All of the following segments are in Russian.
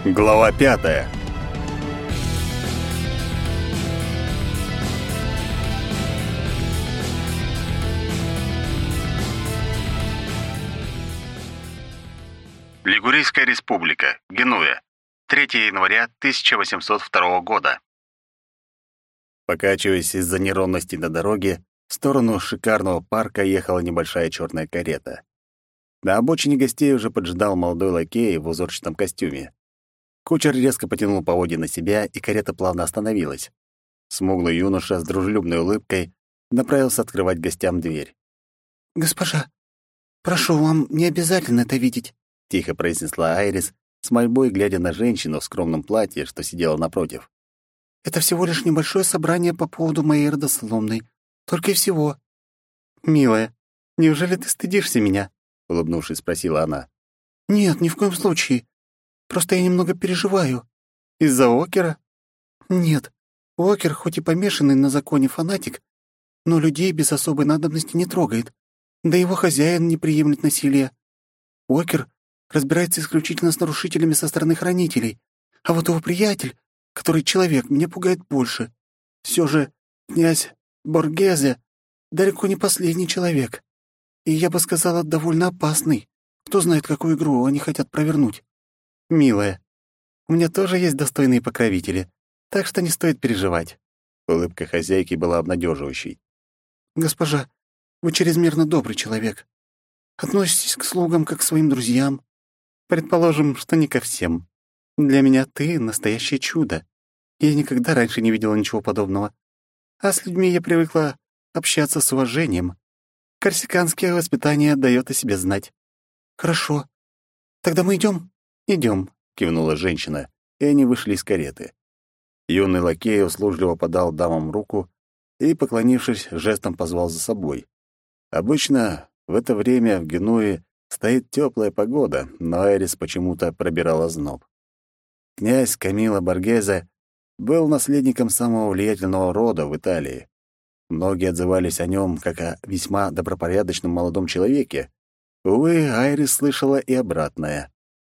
Глава 5. Лигурийская республика, Генуя. 3 января 1802 года. Покачиваясь из-за неровности на дороге, в сторону шикарного парка ехала небольшая черная карета. На обочине гостей уже поджидал молодой лакей в узорчатом костюме. Кучер резко потянул поводья на себя, и карета плавно остановилась. Смуглый юноша с дружелюбной улыбкой направился открывать гостям дверь. «Госпожа, прошу, вам не обязательно это видеть», — тихо произнесла Айрис, с мольбой глядя на женщину в скромном платье, что сидела напротив. «Это всего лишь небольшое собрание по поводу моей родословной. Только и всего». «Милая, неужели ты стыдишься меня?» — улыбнувшись, спросила она. «Нет, ни в коем случае. Просто я немного переживаю». «Из-за Окера?» «Нет. Окер, хоть и помешанный на законе фанатик, но людей без особой надобности не трогает. Да его хозяин не приемлет насилия. Окер разбирается исключительно с нарушителями со стороны хранителей, а вот его приятель, который человек, меня пугает больше. Все же князь Боргезе далеко не последний человек. И я бы сказала, довольно опасный. Кто знает, какую игру они хотят провернуть». «Милая, у меня тоже есть достойные покровители, так что не стоит переживать». Улыбка хозяйки была обнадеживающей. «Госпожа, вы чрезмерно добрый человек. Относитесь к слугам как к своим друзьям». «Предположим, что не ко всем. Для меня ты — настоящее чудо. Я никогда раньше не видела ничего подобного. А с людьми я привыкла общаться с уважением. Корсиканское воспитание дает о себе знать». «Хорошо. Тогда мы идем?» «Идем», — кивнула женщина, и они вышли из кареты. Юный лакей услужливо подал дамам руку и, поклонившись, жестом позвал за собой. Обычно в это время в Генуе стоит теплая погода, но Айрис почему-то пробирала зноб. Князь Камило Боргезе был наследником самого влиятельного рода в Италии. Многие отзывались о нем как о весьма добропорядочном молодом человеке. Увы, Айрис слышала и обратное.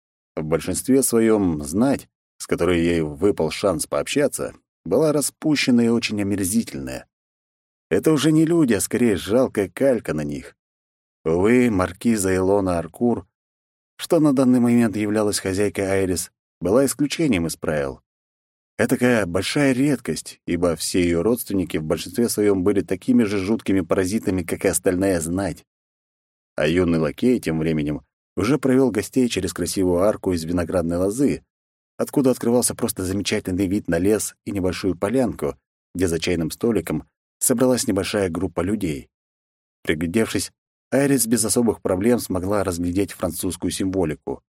В большинстве своем знать, с которой ей выпал шанс пообщаться, была распущенная и очень омерзительная. Это уже не люди, а скорее жалкая калька на них. Увы, маркиза Илона Аркур, что на данный момент являлась хозяйкой Айрис, была исключением из правил. Этакая большая редкость, ибо все ее родственники в большинстве своем были такими же жуткими паразитами, как и остальная знать. А юный лакей тем временем уже провел гостей через красивую арку из виноградной лозы, откуда открывался просто замечательный вид на лес и небольшую полянку, где за чайным столиком собралась небольшая группа людей. Приглядевшись, Айрис без особых проблем смогла разглядеть французскую символику.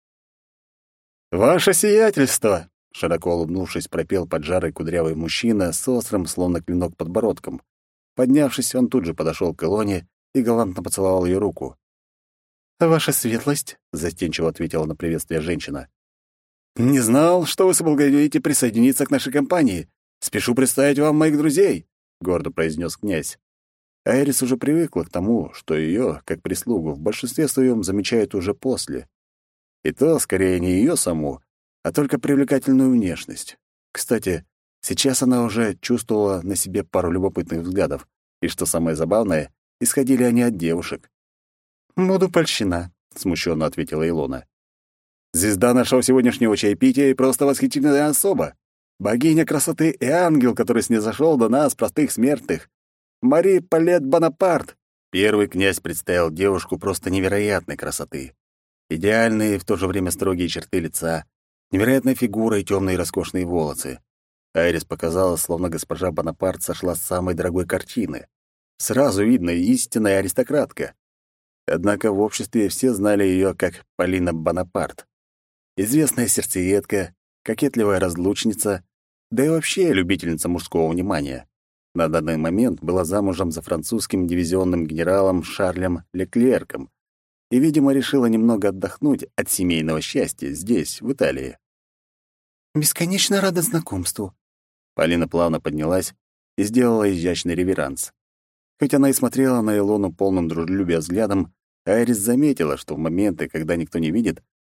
«Ваше сиятельство!» — широко улыбнувшись, пропел поджарый кудрявый мужчина с острым, словно клинок, подбородком. Поднявшись, он тут же подошел к Илоне и галантно поцеловал ее руку. «Ваша светлость», — застенчиво ответила на приветствие женщина. «Не знал, что вы соблаговолите присоединиться к нашей компании. Спешу представить вам моих друзей», — гордо произнес князь. Айрис уже привыкла к тому, что ее, как прислугу, в большинстве своем замечают уже после. И то, скорее, не ее саму, а только привлекательную внешность. Кстати, сейчас она уже чувствовала на себе пару любопытных взглядов, и, что самое забавное, исходили они от девушек. «Буду польщена», — смущенно ответила Илона. «Звезда нашего сегодняшнего чаепития и просто восхитительная особа. Богиня красоты и ангел, который снизошел до нас, простых смертных. Мари Палет Бонапарт». Первый князь представил девушку просто невероятной красоты. Идеальные, в то же время строгие черты лица, невероятная фигура и темные роскошные волосы. Айрис показала, словно госпожа Бонапарт сошла с самой дорогой картины. Сразу видно, истинная аристократка. Однако в обществе все знали ее как Полина Бонапарт. Известная сердцеедка, кокетливая разлучница, да и вообще любительница мужского внимания. На данный момент была замужем за французским дивизионным генералом Шарлем Леклерком и, видимо, решила немного отдохнуть от семейного счастья здесь, в Италии. «Бесконечно рада знакомству». Полина плавно поднялась и сделала изящный реверанс. Хоть она и смотрела на Илону полным дружелюбия взглядом, Айрис заметила, что в моменты, когда никто не видит,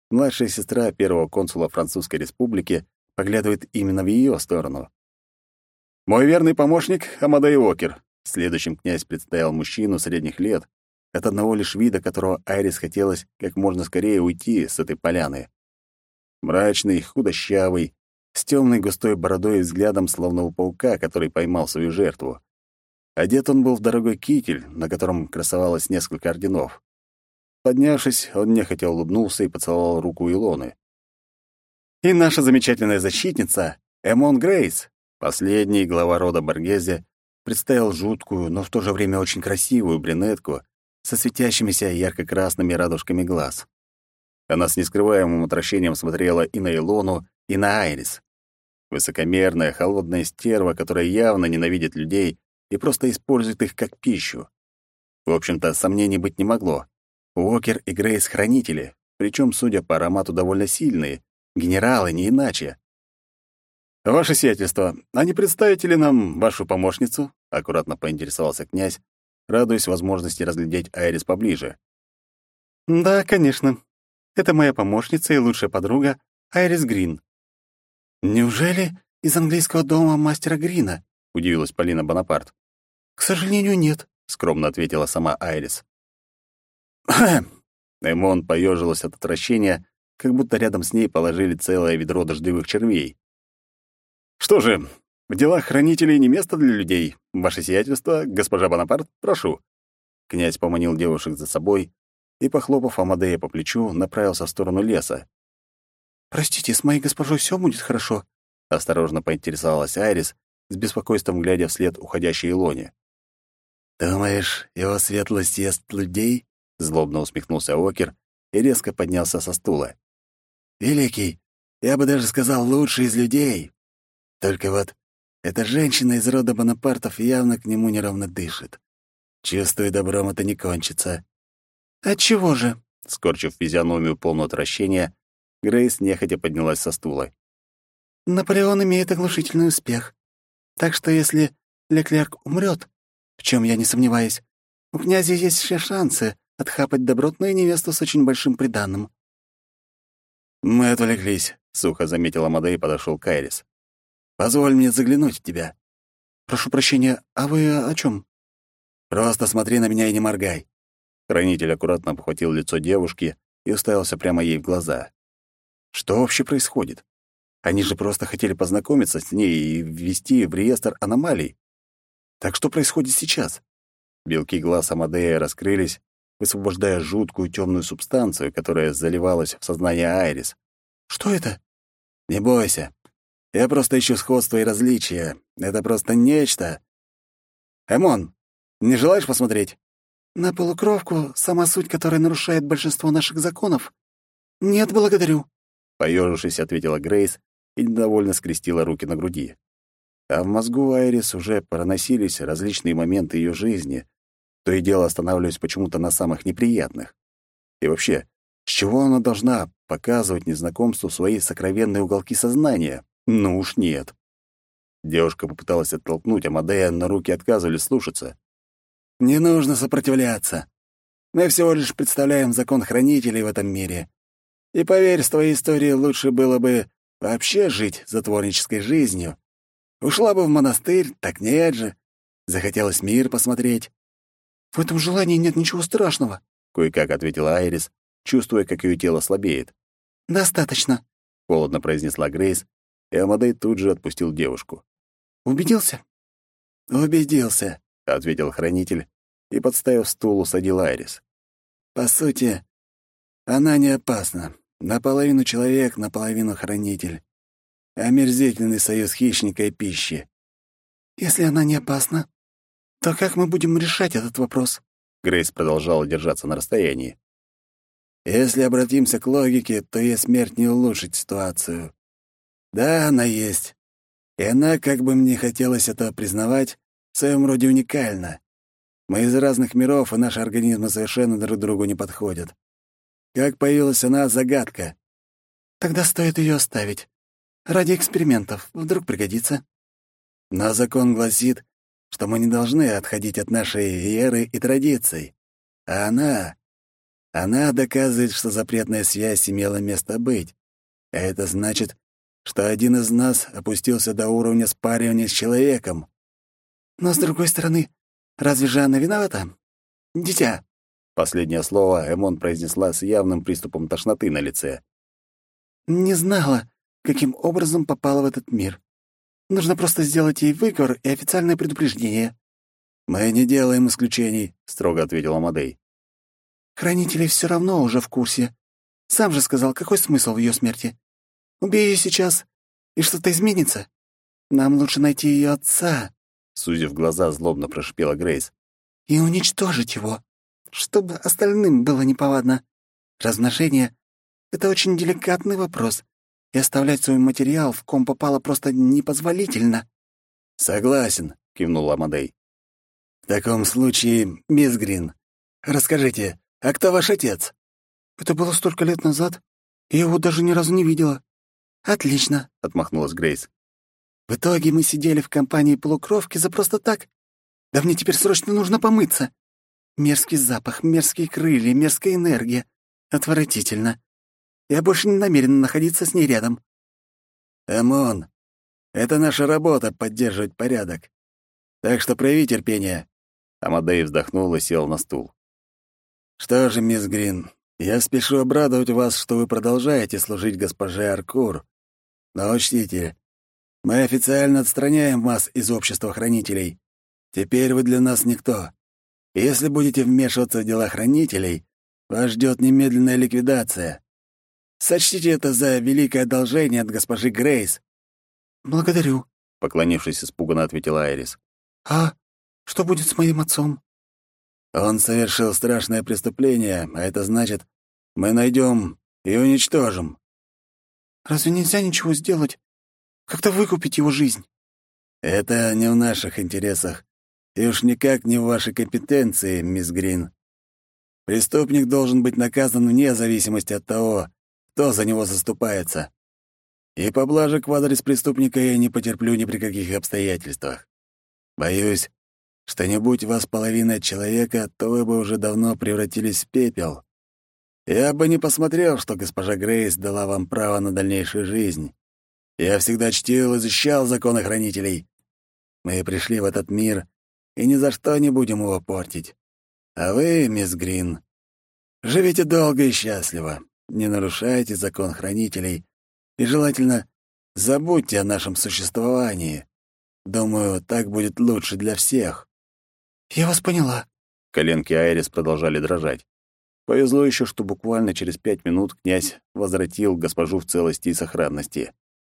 Младшая сестра первого консула Французской Республики поглядывает именно в ее сторону. «Мой верный помощник Амадей Уокер». Следующим князь представил мужчину средних лет, от одного лишь вида которого Айрис хотелось как можно скорее уйти с этой поляны. Мрачный, худощавый, с темной густой бородой и взглядом словно у паука, который поймал свою жертву. Одет он был в дорогой китель, на котором красовалось несколько орденов. Поднявшись, он нехотя улыбнулся и поцеловал руку Илоны. «И наша замечательная защитница Эмон Грейс». Последний глава рода Боргезе представил жуткую, но в то же время очень красивую брюнетку со светящимися ярко-красными радужками глаз. Она с нескрываемым отвращением смотрела и на Илону, и на Айрис. Высокомерная, холодная стерва, которая явно ненавидит людей и просто использует их как пищу. В общем-то, сомнений быть не могло. Уокер и Грейс — хранители, причем, судя по аромату, довольно сильные, генералы, не иначе. «Ваше сиятельство, а не представите ли нам вашу помощницу?» — аккуратно поинтересовался князь, радуясь возможности разглядеть Айрис поближе. «Да, конечно. Это моя помощница и лучшая подруга Айрис Грин». «Неужели из английского дома мастера Грина?» — удивилась Полина Бонапарт. «К сожалению, нет», — скромно ответила сама Айрис. Эмон поежилась от отвращения, как будто рядом с ней положили целое ведро дождевых червей. «Что же, в делах хранителей не место для людей. Ваше сиятельство, госпожа Бонапарт, прошу». Князь поманил девушек за собой и, похлопав Амадея по плечу, направился в сторону леса. «Простите, с моей госпожой все будет хорошо?» — осторожно поинтересовалась Айрис, с беспокойством глядя вслед уходящей Илоне. «Думаешь, его светлость ест людей?» — злобно усмехнулся Уокер и резко поднялся со стула. «Великий, я бы даже сказал, лучший из людей. Только вот эта женщина из рода Бонапартов явно к нему неровно дышит. Чувствую, добром это не кончится». «Отчего же?» — скорчив физиономию полную отвращения, Грейс нехотя поднялась со стула. «Наполеон имеет оглушительный успех. Так что если Леклерк умрет, в чем я не сомневаюсь, у князя есть все шансы отхапать добротную невесту с очень большим приданым». «Мы отвлеклись», — сухо заметил Амадей и подошел к Айрис. «Позволь мне заглянуть в тебя». «Прошу прощения, а вы о чем? «Просто смотри на меня и не моргай». Хранитель аккуратно обхватил лицо девушки и уставился прямо ей в глаза. Что вообще происходит? Они же просто хотели познакомиться с ней и ввести в реестр аномалий. Так что происходит сейчас? Белки глаз Амадея раскрылись, высвобождая жуткую темную субстанцию, которая заливалась в сознание Айрис. «Что это?» «Не бойся. Я просто ищу сходство и различия. Это просто нечто. Эмон, не желаешь посмотреть?» «На полукровку, сама суть которой нарушает большинство наших законов? Нет, благодарю», — поёжившись, ответила Грейс и недовольно скрестила руки на груди. А в мозгу Айрис уже проносились различные моменты ее жизни, то и дело останавливаясь почему-то на самых неприятных. И вообще, с чего она должна показывать незнакомцу свои сокровенные уголки сознания? Ну уж нет. Девушка попыталась оттолкнуть Амадея, но руки отказывались слушаться. «Не нужно сопротивляться. Мы всего лишь представляем закон хранителей в этом мире. И поверь, с твоей историей лучше было бы вообще жить затворнической жизнью. Ушла бы в монастырь, так нет же. Захотелось мир посмотреть». «В этом желании нет ничего страшного», — кое-как ответила Айрис, чувствуя, как ее тело слабеет. «Достаточно», — холодно произнесла Грейс, и Амадей тут же отпустил девушку. «Убедился?» «Убедился», — ответил хранитель и, подставив стул, усадил Айрис. «По сути, она не опасна. Наполовину человек, наполовину хранитель. Омерзительный союз хищника и пищи». «Если она не опасна, то как мы будем решать этот вопрос?» Грейс продолжала держаться на расстоянии. «Если обратимся к логике, то ее смерть не улучшит ситуацию. Да, она есть. И она, как бы мне хотелось это признавать, в своем роде уникальна. Мы из разных миров, и наши организмы совершенно друг другу не подходят. Как появилась она — загадка. Тогда стоит ее оставить. Ради экспериментов. Вдруг пригодится. Но закон гласит, что мы не должны отходить от нашей веры и традиций. А Она доказывает, что запретная связь имела место быть. А это значит, что один из нас опустился до уровня спаривания с человеком. Но, с другой стороны, разве же она виновата? Дитя. Последнее слово Эмон произнесла с явным приступом тошноты на лице. Не знала, каким образом попала в этот мир. Нужно просто сделать ей выговор и официальное предупреждение. «Мы не делаем исключений», — строго ответил Амадей. Хранители все равно уже в курсе. Сам же сказал, какой смысл в ее смерти. Убей ее сейчас, и что-то изменится. Нам лучше найти ее отца, Сузив глаза, злобно прошипела Грейс. и уничтожить его, чтобы остальным было неповадно. Размножение — это очень деликатный вопрос, и оставлять свой материал в ком попало просто непозволительно. «Согласен», — кивнул Амадей. «В таком случае, мисс Грин, расскажите, а кто ваш отец?» Это было столько лет назад, и я его даже ни разу не видела. Отлично, — отмахнулась Грейс. в итоге мы сидели в компании полукровки за просто так. Да мне теперь срочно нужно помыться. Мерзкий запах, мерзкие крылья, мерзкая энергия. Отвратительно. Я больше не намерен находиться с ней рядом. «Эмон, это наша работа — поддерживать порядок. Так что прояви терпение». Амадей вздохнул и сел на стул. «Что же, мисс Грин, я спешу обрадовать вас, что вы продолжаете служить госпоже Аркур. Но учтите, мы официально отстраняем вас из общества хранителей. Теперь вы для нас никто. Если будете вмешиваться в дела хранителей, вас ждет немедленная ликвидация. Сочтите это за великое одолжение от госпожи Грейс». Благодарю. Поклонившись, испуганно ответила Айрис. А что будет с моим отцом? «Он совершил страшное преступление, а это значит, мы найдем и уничтожим». Разве нельзя ничего сделать? Как-то выкупить его жизнь? «Это не в наших интересах, и уж никак не в вашей компетенции, мисс Грин. Преступник должен быть наказан вне зависимости от того, кто за него заступается. И поблажек в адрес преступника я не потерплю ни при каких обстоятельствах. Боюсь, что не будь вас половиной человека, то вы бы уже давно превратились в пепел. Я бы не посмотрел, что госпожа Грейс дала вам право на дальнейшую жизнь. Я всегда чтил и защищал законы хранителей. Мы пришли в этот мир, и ни за что не будем его портить. А вы, мисс Грин, живите долго и счастливо, не нарушайте закон хранителей и, желательно, забудьте о нашем существовании. Думаю, так будет лучше для всех». Я вас поняла. Коленки Айрис продолжали дрожать. Повезло еще, что буквально через 5 минут князь возвратил госпожу в целости и сохранности.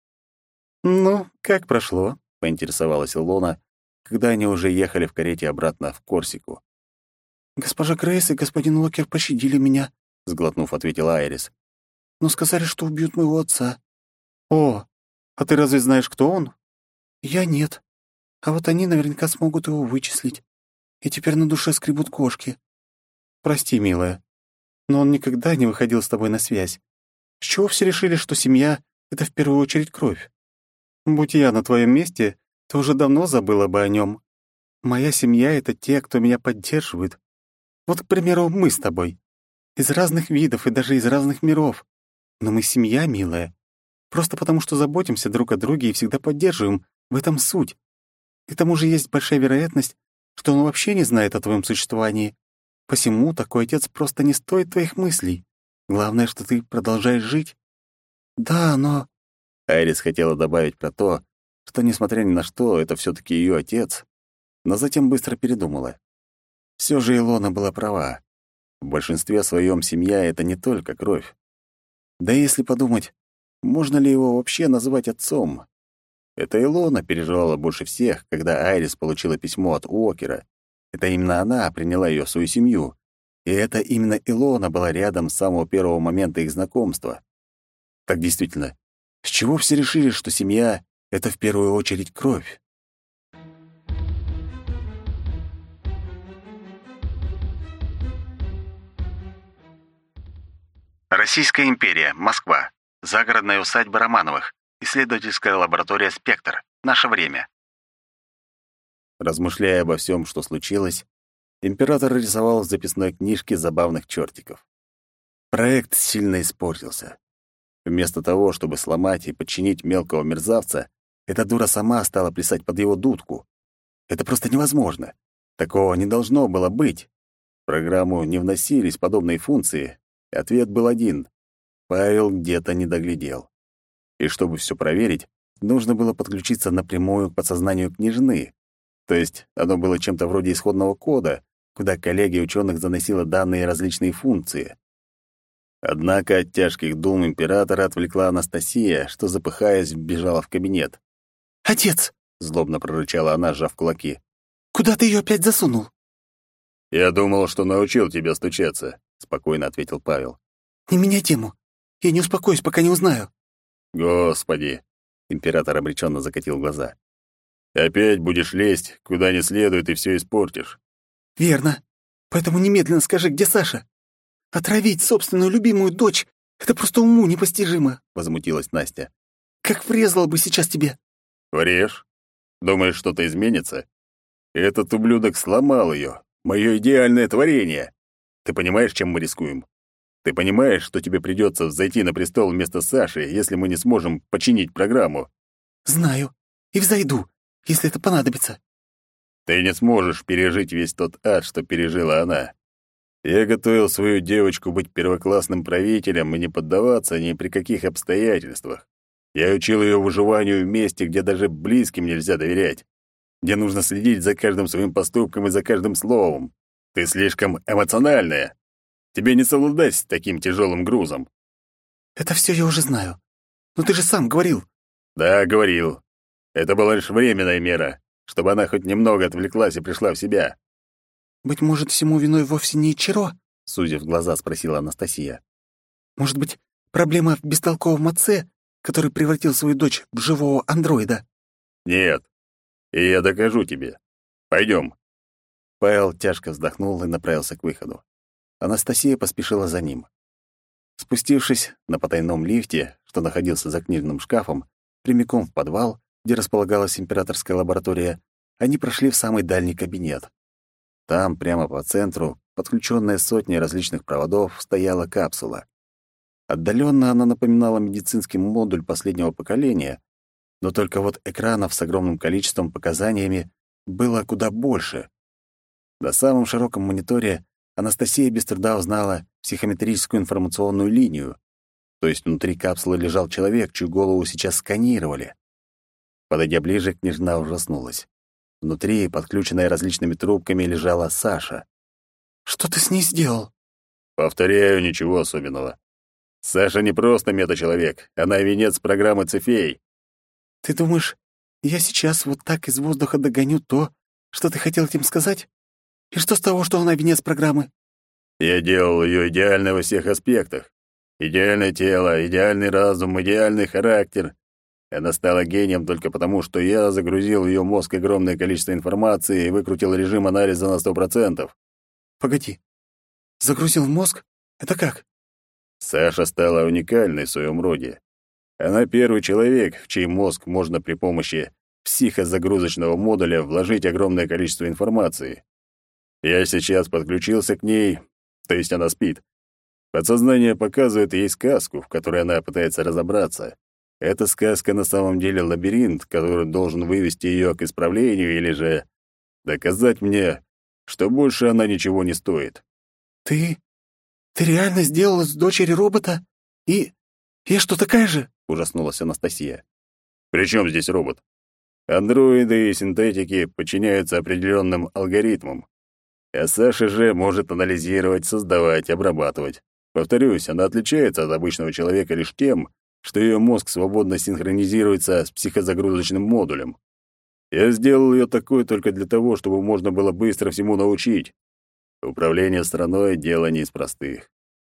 Ну, как прошло? — поинтересовалась Илона, когда они уже ехали в карете обратно в Корсику. Госпожа Грейс и господин Уокер пощадили меня, — сглотнув, ответила Айрис. но сказали, что убьют моего отца. О, а ты разве знаешь, кто он? Я нет. А вот они наверняка смогут его вычислить. И теперь на душе скребут кошки. Прости, милая, но он никогда не выходил с тобой на связь. С чего все решили, что семья — это в первую очередь кровь? Будь я на твоем месте, то уже давно забыла бы о нем. Моя семья — это те, кто меня поддерживает. Вот, к примеру, мы с тобой. Из разных видов и даже из разных миров. Но мы семья, милая. Просто потому, что заботимся друг о друге и всегда поддерживаем. В этом суть. И к тому же есть большая вероятность, что он вообще не знает о твоем существовании. Посему такой отец просто не стоит твоих мыслей. Главное, что ты продолжаешь жить. Да, но... Айрис хотела добавить про то, что, несмотря ни на что, это все таки ее отец, но затем быстро передумала. Все же Илона была права. В большинстве своем семья — это не только кровь. Да и если подумать, можно ли его вообще назвать отцом? Это Илона переживала больше всех, когда Айрис получила письмо от Уокера. Это именно она приняла ее в свою семью. И это именно Илона была рядом с самого первого момента их знакомства. Так действительно, с чего все решили, что семья — это в первую очередь кровь? Российская империя, Москва. Загородная усадьба Романовых. Исследовательская лаборатория «Спектр». Наше время. Размышляя обо всем, что случилось, император рисовал в записной книжке забавных чертиков. Проект сильно испортился. Вместо того, чтобы сломать и подчинить мелкого мерзавца, эта дура сама стала плясать под его дудку. Это просто невозможно. Такого не должно было быть. В программу не вносились подобные функции, и ответ был один. Павел где-то не доглядел. И чтобы все проверить, нужно было подключиться напрямую к подсознанию княжны. То есть оно было чем-то вроде исходного кода, куда коллегия ученых заносила данные различные функции. Однако от тяжких дум императора отвлекла Анастасия, что, запыхаясь, вбежала в кабинет. «Отец!» — Злобно прорычала она, сжав кулаки. «Куда ты ее опять засунул?» «Я думал, что научил тебя стучаться», — спокойно ответил Павел. «Не меняй тему. Я не успокоюсь, пока не узнаю». «Господи!» — император обреченно закатил глаза. «Опять будешь лезть, куда не следует, и все испортишь». «Верно. Поэтому немедленно скажи, где Саша? Отравить собственную любимую дочь — это просто уму непостижимо», — возмутилась Настя. «Как врезала бы сейчас тебе». «Врежь? Думаешь, что-то изменится? Этот ублюдок сломал ее, мое идеальное творение. Ты понимаешь, чем мы рискуем? Ты понимаешь, что тебе придется взойти на престол вместо Саши, если мы не сможем починить программу?» «Знаю. И взойду, если это понадобится». «Ты не сможешь пережить весь тот ад, что пережила она. Я готовил свою девочку быть первоклассным правителем и не поддаваться ни при каких обстоятельствах. Я учил ее выживанию в месте, где даже близким нельзя доверять, где нужно следить за каждым своим поступком и за каждым словом. Ты слишком эмоциональная. Тебе не совладать с таким тяжелым грузом». «Это все я уже знаю. Но ты же сам говорил». «Да, говорил. Это была лишь временная мера, чтобы она хоть немного отвлеклась и пришла в себя». «Быть может, всему виной вовсе не Ичиро?» — сузив глаза, спросила Анастасия. «Может быть, проблема в бестолковом отце, который превратил свою дочь в живого андроида?» «Нет. И я докажу тебе. Пойдем». Павел тяжко вздохнул и направился к выходу. Анастасия поспешила за ним. Спустившись на потайном лифте, что находился за книжным шкафом, прямиком в подвал, где располагалась императорская лаборатория, они прошли в самый дальний кабинет. Там, прямо по центру, подключенная сотней различных проводов, стояла капсула. Отдаленно она напоминала медицинский модуль последнего поколения, но только вот экранов с огромным количеством показаниями было куда больше. На самом широком мониторе Анастасия без труда узнала психометрическую информационную линию, то есть внутри капсулы лежал человек, чью голову сейчас сканировали. Подойдя ближе, княжна ужаснулась. Внутри, подключенная различными трубками, лежала Саша. «Что ты с ней сделал?» «Повторяю, ничего особенного. Саша не просто метачеловек, она венец программы Цефей». «Ты думаешь, я сейчас вот так из воздуха догоню то, что ты хотел этим сказать? И что с того, что она венец программы?» «Я делал ее идеальной во всех аспектах. Идеальное тело, идеальный разум, идеальный характер. Она стала гением только потому, что я загрузил в ее мозг огромное количество информации и выкрутил режим анализа на 100%. «Погоди. Загрузил в мозг? Это как?» Саша стала уникальной в своем роде. Она первый человек, в чей мозг можно при помощи психозагрузочного модуля вложить огромное количество информации. Я сейчас подключился к ней, то есть она спит. Подсознание показывает ей сказку, в которой она пытается разобраться. Эта сказка на самом деле лабиринт, который должен вывести ее к исправлению или же доказать мне, что больше она ничего не стоит. «Ты реально сделал из дочери робота? И я что, такая же?» — ужаснулась Анастасия. «При чем здесь робот? Андроиды и синтетики подчиняются определенным алгоритмам. А Саша же может анализировать, создавать, обрабатывать. Повторюсь, она отличается от обычного человека лишь тем, что ее мозг свободно синхронизируется с психозагрузочным модулем. Я сделал ее такой только для того, чтобы можно было быстро всему научить. Управление страной — дело не из простых.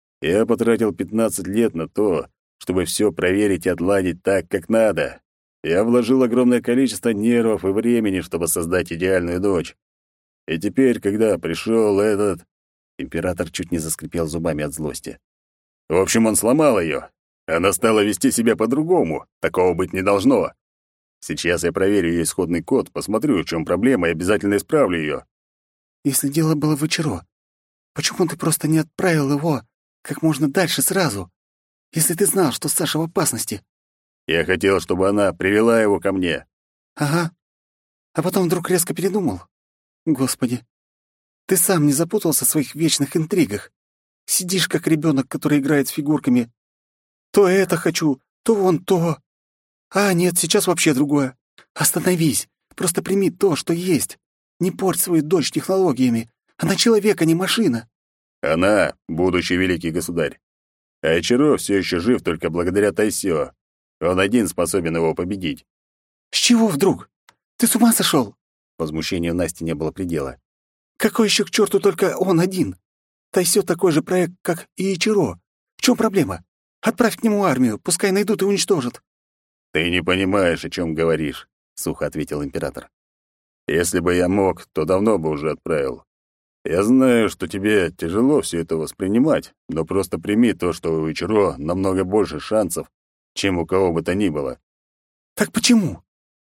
Я потратил 15 лет на то, чтобы все проверить и отладить так, как надо. Я вложил огромное количество нервов и времени, чтобы создать идеальную дочь. И теперь, когда пришел этот... Император чуть не заскрипел зубами от злости. В общем, он сломал ее. Она стала вести себя по-другому. Такого быть не должно. Сейчас я проверю ее исходный код, посмотрю, в чем проблема, и обязательно исправлю ее. «Если дело было в Ичиро, почему ты просто не отправил его как можно дальше сразу, если ты знал, что Саша в опасности». «Я хотел, чтобы она привела его ко мне». «Ага. А потом вдруг резко передумал. Господи, ты сам не запутался в своих вечных интригах? Сидишь, как ребенок, который играет с фигурками. То это хочу, то вон то. А, нет, сейчас вообще другое. Остановись, просто прими то, что есть. Не порть свою дочь технологиями. Она человек, а не машина». Она — будущий великий государь. А Ичиро все еще жив только благодаря Тайсё. Он один способен его победить. «С чего вдруг? Ты с ума сошел? Возмущению Насти не было предела. Какой еще к черту только он один? Тайсё такой же проект, как и Ичиро. В чем проблема? Отправь к нему армию, пускай найдут и уничтожат». «Ты не понимаешь, о чем говоришь», — сухо ответил император. «Если бы я мог, то давно бы уже отправил. Я знаю, что тебе тяжело все это воспринимать, но просто прими то, что у Ичиро намного больше шансов, чем у кого бы то ни было». «Так почему?»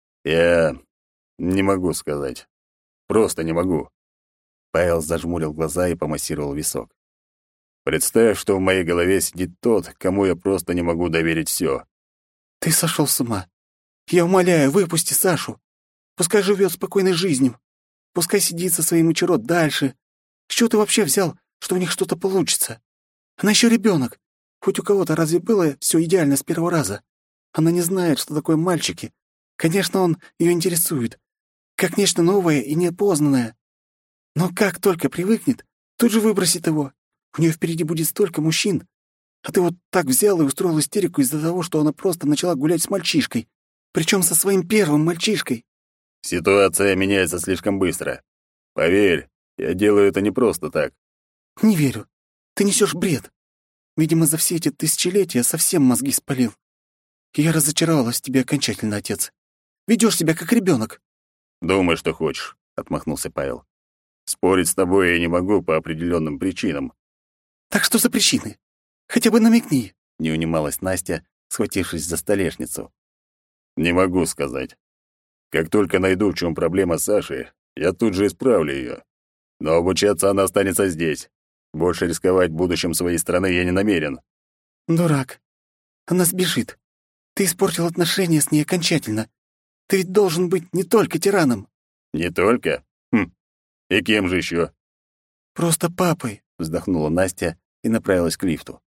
«Я не могу сказать. Просто не могу». Павел зажмурил глаза и помассировал висок. «Представь, что в моей голове сидит тот, кому я просто не могу доверить все. «Ты сошел с ума. Я умоляю, выпусти Сашу. Пускай живет спокойной жизнью. Пускай сидит со своим Ичиро дальше. С чего ты вообще взял, что у них что-то получится? Она еще ребенок. Хоть у кого-то разве было все идеально с первого раза? Она не знает, что такое мальчики. Конечно, он ее интересует. Как нечто новое и неопознанное. Но как только привыкнет, тут же выбросит его. У нее впереди будет столько мужчин. А ты вот так взял и устроил истерику из-за того, что она просто начала гулять с мальчишкой. Причем со своим первым мальчишкой». Ситуация меняется слишком быстро. Поверь, я делаю это не просто так. «Не верю. Ты несешь бред. Видимо, за все эти тысячелетия совсем мозги спалил. И я разочаровалась в тебе окончательно, отец. Ведешь себя как ребенок». «Думай, что хочешь», — отмахнулся Павел. «Спорить с тобой я не могу по определенным причинам». «Так что за причины? Хотя бы намекни», — не унималась Настя, схватившись за столешницу. «Не могу сказать. Как только найду, в чем проблема Саши, я тут же исправлю ее. Но обучаться она останется здесь. Больше рисковать будущим своей страны я не намерен». «Дурак. Она сбежит. Ты испортил отношения с ней окончательно. Ты ведь должен быть не только тираном». «Не только? Хм. И кем же еще?» «Просто папой», — вздохнула Настя и направилась к лифту.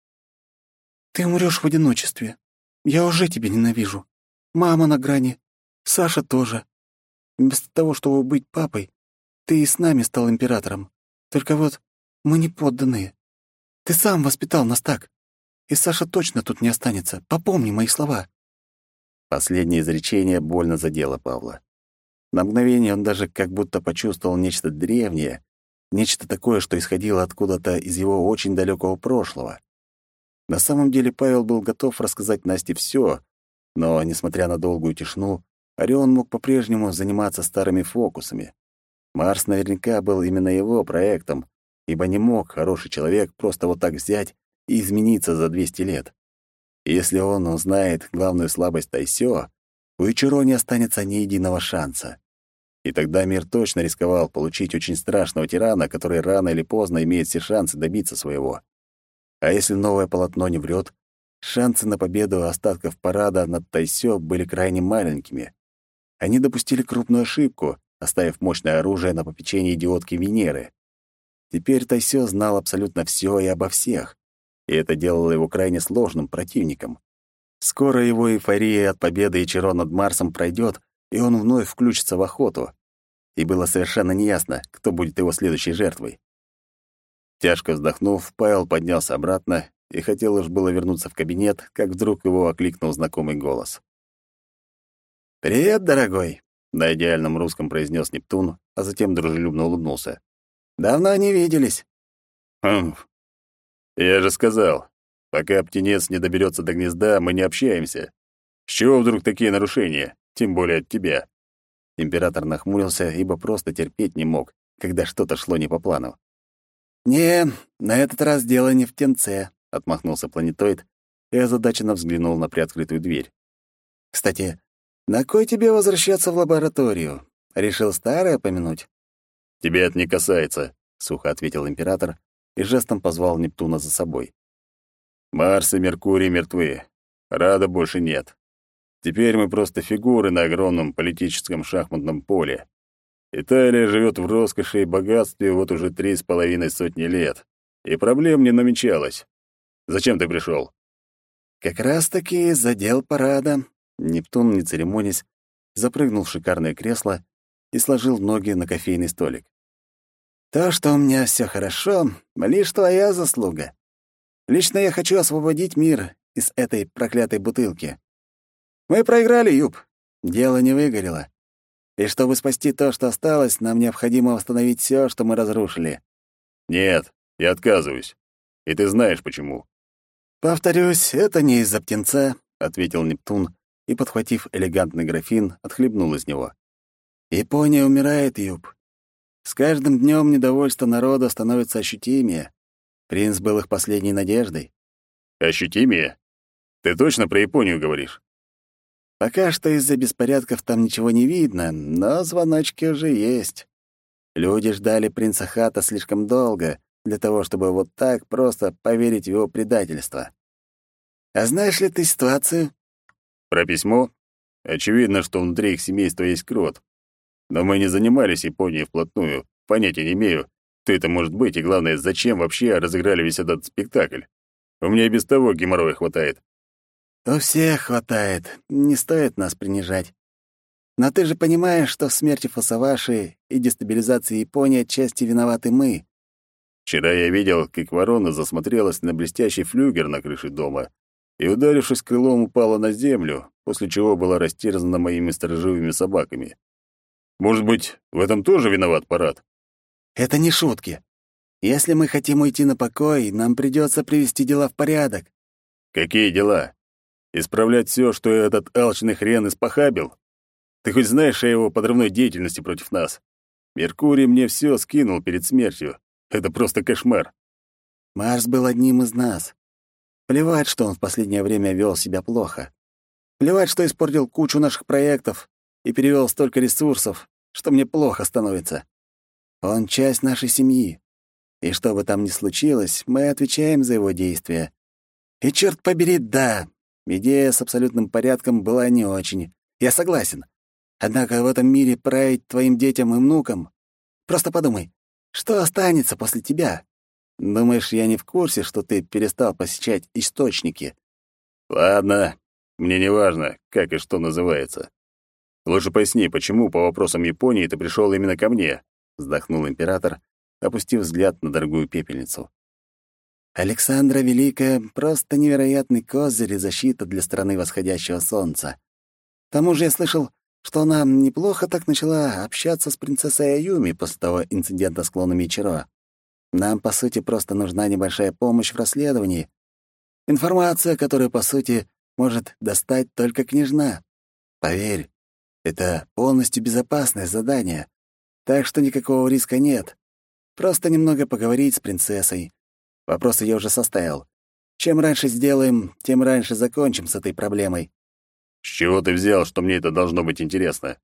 «Ты умрёшь в одиночестве. Я уже тебя ненавижу. Мама на грани. Саша тоже. Вместо того, чтобы быть папой, ты и с нами стал императором. Только вот мы не подданные. Ты сам воспитал нас так. И Саша точно тут не останется. Попомни мои слова». Последнее изречение больно задело Павла. На мгновение он даже как будто почувствовал нечто древнее, нечто такое, что исходило откуда-то из его очень далекого прошлого. На самом деле Павел был готов рассказать Насте все, но, несмотря на долгую тишину, Орион мог по-прежнему заниматься старыми фокусами. Марс наверняка был именно его проектом, ибо не мог хороший человек просто вот так взять и измениться за 200 лет. И если он узнает главную слабость Тайсё, у Ичиро не останется ни единого шанса. И тогда мир точно рисковал получить очень страшного тирана, который рано или поздно имеет все шансы добиться своего. А если новое полотно не врет, шансы на победу остатков парада над Тайсё были крайне маленькими. Они допустили крупную ошибку, оставив мощное оружие на попечении идиотки Венеры. Теперь Тайсё знал абсолютно все и обо всех, и это делало его крайне сложным противником. Скоро его эйфория от победы Ичиро над Марсом пройдет, и он вновь включится в охоту. И было совершенно неясно, кто будет его следующей жертвой. Тяжко вздохнув, Павел поднялся обратно и хотел уж было вернуться в кабинет, как вдруг его окликнул знакомый голос. «Привет, дорогой!» — на идеальном русском произнес Нептун, а затем дружелюбно улыбнулся. «Давно не виделись». «Хм, я же сказал, пока птенец не доберется до гнезда, мы не общаемся. С чего вдруг такие нарушения, тем более от тебя?» Император нахмурился, ибо просто терпеть не мог, когда что-то шло не по плану. «Не, на этот раз дело не в птенце», — отмахнулся планетоид и озадаченно взглянул на приоткрытую дверь. «Кстати, на кой тебе возвращаться в лабораторию? Решил старое помянуть?» «Тебя это не касается», — сухо ответил император и жестом позвал Нептуна за собой. Марс и Меркурий мертвы. Рада больше нет. Теперь мы просто фигуры на огромном политическом шахматном поле. Италия живет в роскоши и богатстве вот уже 3,5 лет, и проблем не намечалось. Зачем ты пришел? Как раз-таки за дел парада. Нептун, не церемонясь, запрыгнул в шикарное кресло и сложил ноги на кофейный столик. То, что у меня все хорошо, лишь твоя заслуга. Лично я хочу освободить мир из этой проклятой бутылки. Мы проиграли, Юб. Дело не выгорело. И чтобы спасти то, что осталось, нам необходимо восстановить все, что мы разрушили. Нет, я отказываюсь. И ты знаешь, почему. Повторюсь, это не из-за птенца, ответил Нептун и, подхватив элегантный графин, отхлебнул из него. Япония умирает, Юб. С каждым днем недовольство народа становится ощутимее. Принц был их последней надеждой. Ощутимее? Ты точно про Японию говоришь? Пока что из-за беспорядков там ничего не видно, но звоночки уже есть. Люди ждали принца Хата слишком долго для того, чтобы вот так просто поверить в его предательство. А знаешь ли ты ситуацию? Про письмо? Очевидно, что внутри их семейства есть крот. Но мы не занимались Японией вплотную. Понятия не имею, кто это может быть, и главное, зачем вообще разыграли весь этот спектакль. У меня и без того геморроя хватает. У всех хватает, не стоит нас принижать. Но ты же понимаешь, что в смерти Фусаваши и дестабилизации Японии отчасти виноваты мы. Вчера я видел, как ворона засмотрелась на блестящий флюгер на крыше дома и, ударившись крылом, упала на землю, после чего была растерзана моими сторожевыми собаками. Может быть, в этом тоже виноват парад? Это не шутки. Если мы хотим уйти на покой, нам придется привести дела в порядок. Какие дела? Исправлять все, что этот алчный хрен испохабил? Ты хоть знаешь о его подрывной деятельности против нас? Меркурий мне все скинул перед смертью. Это просто кошмар. Марс был одним из нас. Плевать, что он в последнее время вел себя плохо. Плевать, что испортил кучу наших проектов и перевел столько ресурсов, что мне плохо становится. Он часть нашей семьи. И что бы там ни случилось, мы отвечаем за его действия. И, черт побери, да, идея с абсолютным порядком была не очень. Я согласен. Однако в этом мире править твоим детям и внукам... Просто подумай, что останется после тебя? Думаешь, я не в курсе, что ты перестал посещать источники? Ладно, мне не важно, как и что называется. Лучше поясни, почему по вопросам Японии ты пришел именно ко мне, вздохнул император, опустив взгляд на дорогую пепельницу. Александра Великая — просто невероятный козырь и защита для страны восходящего солнца. К тому же я слышал, что она неплохо так начала общаться с принцессой Аюми после того инцидента с клонами Ичиро. Нам, по сути, просто нужна небольшая помощь в расследовании. Информация, которую, по сути, может достать только княжна. Поверь, это полностью безопасное задание, так что никакого риска нет. Просто немного поговорить с принцессой. Вопрос я уже составил. Чем раньше сделаем, тем раньше закончим с этой проблемой. С чего ты взял, что мне это должно быть интересно?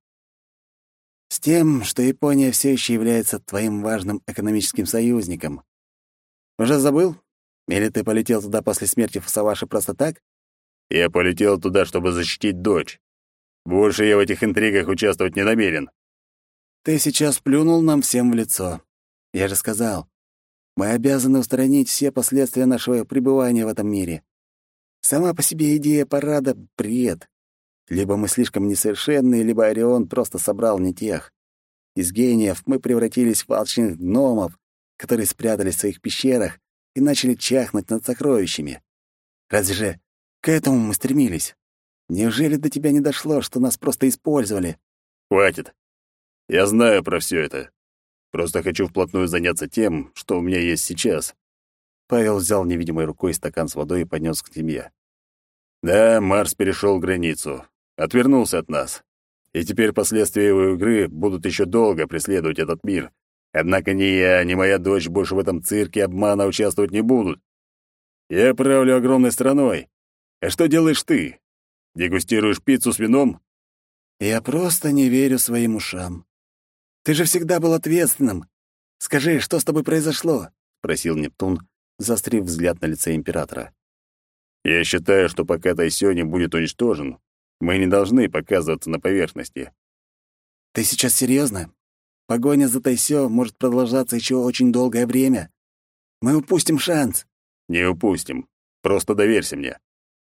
С тем, что Япония все еще является твоим важным экономическим союзником. Уже забыл? Или ты полетел туда после смерти Фусаваши просто так? Я полетел туда, чтобы защитить дочь. Больше я в этих интригах участвовать не намерен. Ты сейчас плюнул нам всем в лицо. Я же сказал, мы обязаны устранить все последствия нашего пребывания в этом мире. Сама по себе идея парада — бред. Либо мы слишком несовершенны, либо Орион просто собрал не тех. Из гениев мы превратились в алчных гномов, которые спрятались в своих пещерах и начали чахнуть над сокровищами. Разве же к этому мы стремились? Неужели до тебя не дошло, что нас просто использовали? Хватит. Я знаю про все это. Просто хочу вплотную заняться тем, что у меня есть сейчас. Павел взял невидимой рукой стакан с водой и поднес к себе. Да, Марс перешел границу, отвернулся от нас. И теперь последствия его игры будут еще долго преследовать этот мир. Однако ни я, ни моя дочь больше в этом цирке обмана участвовать не будут. Я правлю огромной страной. А что делаешь ты? Дегустируешь пиццу с вином? Я просто не верю своим ушам. Ты же всегда был ответственным. Скажи, что с тобой произошло? — спросил Нептун, заострив взгляд на лице императора. Я считаю, что пока Тайсё не будет уничтожен, мы не должны показываться на поверхности. Ты сейчас серьезно? Погоня за Тайсё может продолжаться еще очень долгое время. Мы упустим шанс. Не упустим. Просто доверься мне.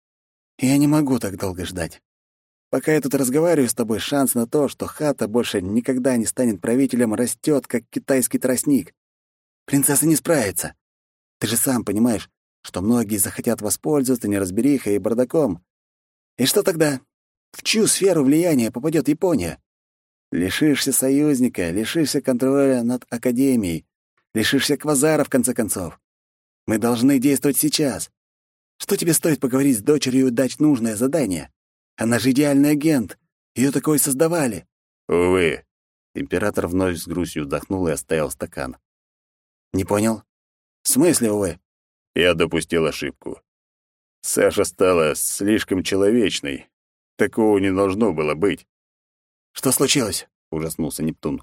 Я не могу так долго ждать. Пока я тут разговариваю с тобой, шанс на то, что Хата больше никогда не станет правителем, растет, как китайский тростник. Принцесса не справится. Ты же сам понимаешь, что многие захотят воспользоваться неразберихой и бардаком. И что тогда? В чью сферу влияния попадет Япония? Лишишься союзника, лишишься контроля над Академией, лишишься Квазара, в конце концов. Мы должны действовать сейчас. Что тебе стоит поговорить с дочерью и дать нужное задание? Она же идеальный агент. Ее такой создавали. Увы. Император вновь с грустью вздохнул и оставил стакан. Не понял? В смысле, увы? Я допустил ошибку. Саша стала слишком человечной. Такого не должно было быть. Что случилось? Ужаснулся Нептун.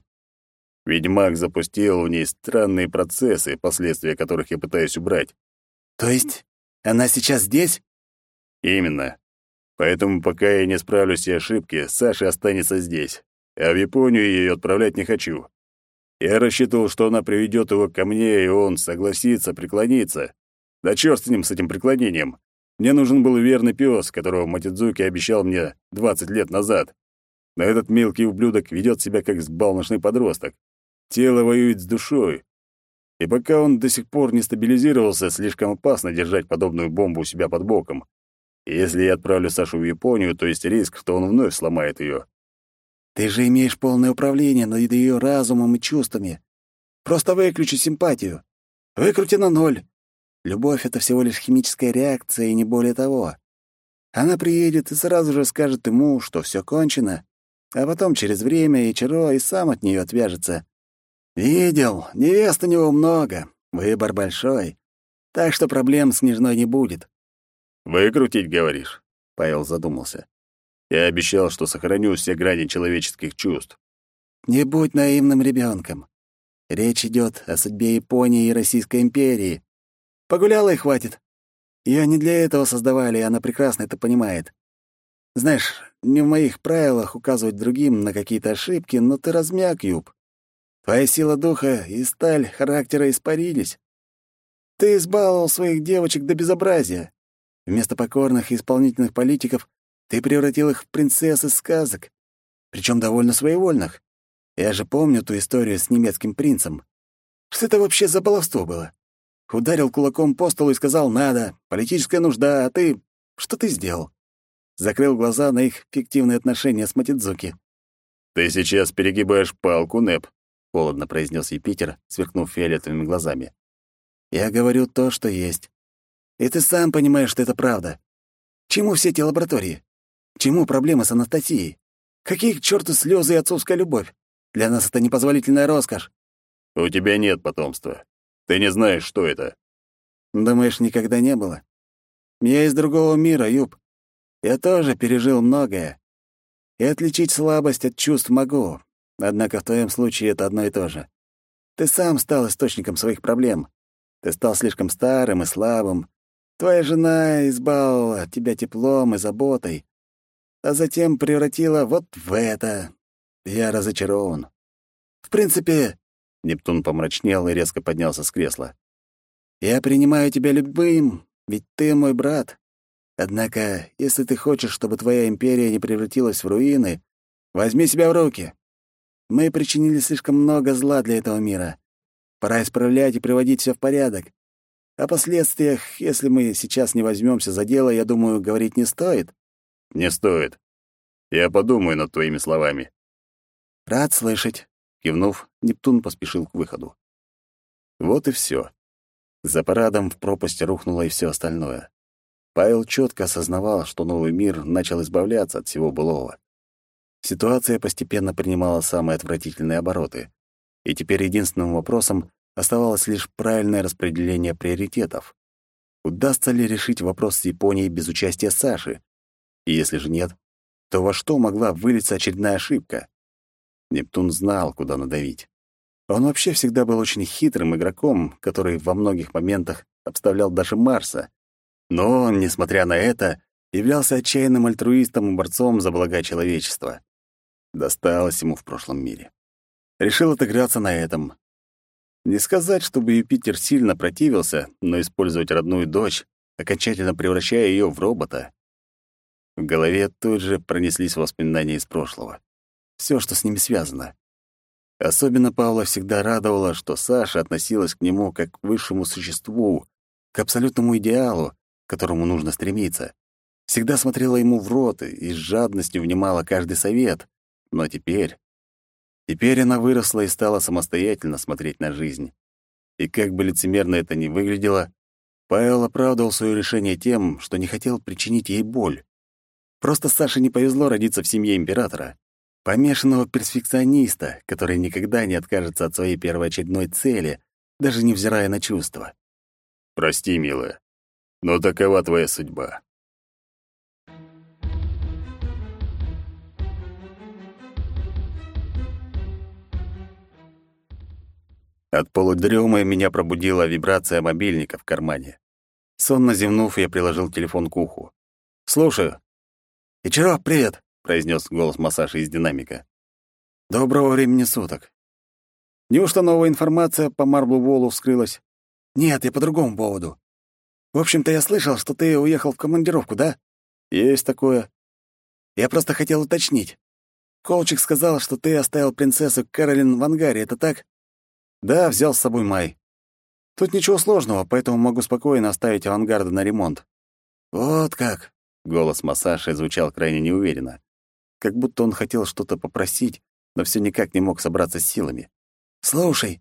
Ведьмак запустил в ней странные процессы, последствия которых я пытаюсь убрать. То есть она сейчас здесь? Именно. Поэтому пока я не справлюсь с все ошибки, Саша останется здесь. А в Японию я ее отправлять не хочу. Я рассчитывал, что она приведет его ко мне, и он согласится преклониться. Да чёрт с ним, с этим преклонением. Мне нужен был верный пес, которого Матидзуки обещал мне 20 лет назад. Но этот мелкий ублюдок ведет себя как взбалмошный подросток. Тело воюет с душой. И пока он до сих пор не стабилизировался, слишком опасно держать подобную бомбу у себя под боком. И если я отправлю Сашу в Японию, то есть риск, что он вновь сломает ее. Ты же имеешь полное управление над ее разумом и чувствами. Просто выключи симпатию. Выкрути на ноль. Любовь — это всего лишь химическая реакция и не более того. Она приедет и сразу же скажет ему, что все кончено, а потом через время Ичиро и сам от нее отвяжется. Видел, невест у него много, выбор большой, так что проблем с княжной не будет. «Выкрутить, говоришь?» — Павел задумался. «Я обещал, что сохраню все грани человеческих чувств». Не будь наивным ребенком. Речь идет о судьбе Японии и Российской империи. Погуляла и хватит. Ее не для этого создавали, и она прекрасно это понимает. Знаешь, не в моих правилах указывать другим на какие-то ошибки, но ты размяк, Юб. Твоя сила духа и сталь характера испарились. Ты избаловал своих девочек до безобразия. Вместо покорных и исполнительных политиков ты превратил их в принцесс из сказок, причем довольно своевольных. Я же помню ту историю с немецким принцем. Что это вообще за баловство было? Ударил кулаком по столу и сказал «надо, политическая нужда», а ты... Что ты сделал? Закрыл глаза на их фиктивные отношения с Матидзуки. «Ты сейчас перегибаешь палку, Нэп», — холодно произнес Юпитер, сверкнув фиолетовыми глазами. «Я говорю то, что есть. И ты сам понимаешь, что это правда. Чему все эти лаборатории? Чему проблемы с Анастасией? Какие к черту слезы и отцовская любовь? Для нас это непозволительная роскошь». «У тебя нет потомства. Ты не знаешь, что это». Думаешь, никогда не было? Я из другого мира, Юб. Я тоже пережил многое. И отличить слабость от чувств могу. Однако в твоем случае это одно и то же. Ты сам стал источником своих проблем. Ты стал слишком старым и слабым. Твоя жена избавила тебя теплом и заботой, а затем превратила вот в это. Я разочарован. В принципе, Нептун помрачнел и резко поднялся с кресла. Я принимаю тебя любым, ведь ты мой брат. Однако, если ты хочешь, чтобы твоя империя не превратилась в руины, возьми себя в руки. Мы причинили слишком много зла для этого мира. Пора исправлять и приводить все в порядок. О последствиях, если мы сейчас не возьмемся за дело, я думаю, говорить не стоит. «Не стоит. Я подумаю над твоими словами». Рад слышать. Кивнув, Нептун поспешил к выходу. Вот и все. За парадом в пропасть рухнуло и все остальное. Павел четко осознавал, что новый мир начал избавляться от всего былого. Ситуация постепенно принимала самые отвратительные обороты, и теперь единственным вопросом оставалось лишь правильное распределение приоритетов. Удастся ли решить вопрос с Японией без участия Саши? И если же нет, то во что могла вылиться очередная ошибка? Нептун знал, куда надавить. Он вообще всегда был очень хитрым игроком, который во многих моментах обставлял даже Марса. Но он, несмотря на это, являлся отчаянным альтруистом и борцом за блага человечества. Досталось ему в прошлом мире. Решил отыграться на этом. Не сказать, чтобы Юпитер сильно противился, но использовать родную дочь, окончательно превращая ее в робота. В голове тут же пронеслись воспоминания из прошлого. Все, что с ними связано. Особенно Павла всегда радовало, что Саша относилась к нему как к высшему существу, к абсолютному идеалу, к которому нужно стремиться. Всегда смотрела ему в рот и с жадностью внимала каждый совет. Но теперь она выросла и стала самостоятельно смотреть на жизнь. И как бы лицемерно это ни выглядело, Павел оправдывал свое решение тем, что не хотел причинить ей боль. Просто Саше не повезло родиться в семье императора, помешанного перфекциониста, который никогда не откажется от своей первоочередной цели, даже невзирая на чувства. «Прости, милая, но такова твоя судьба». От полудремы меня пробудила вибрация мобильника в кармане. Сонно зевнув, я приложил телефон к уху. «Слушаю». «Ичиро, привет!» — произнес голос массажа из динамика. «Доброго времени суток. Неужто новая информация по Марблу Волу вскрылась?» «Нет, я по другому поводу. В общем-то, я слышал, что ты уехал в командировку, да?» «Есть такое». «Я просто хотел уточнить. Колчик сказал, что ты оставил принцессу Кэролин в ангаре, это так?» «Да, взял с собой Май. Тут ничего сложного, поэтому могу спокойно оставить авангарда на ремонт». «Вот как!» — голос массажа звучал крайне неуверенно. Как будто он хотел что-то попросить, но все никак не мог собраться с силами. «Слушай,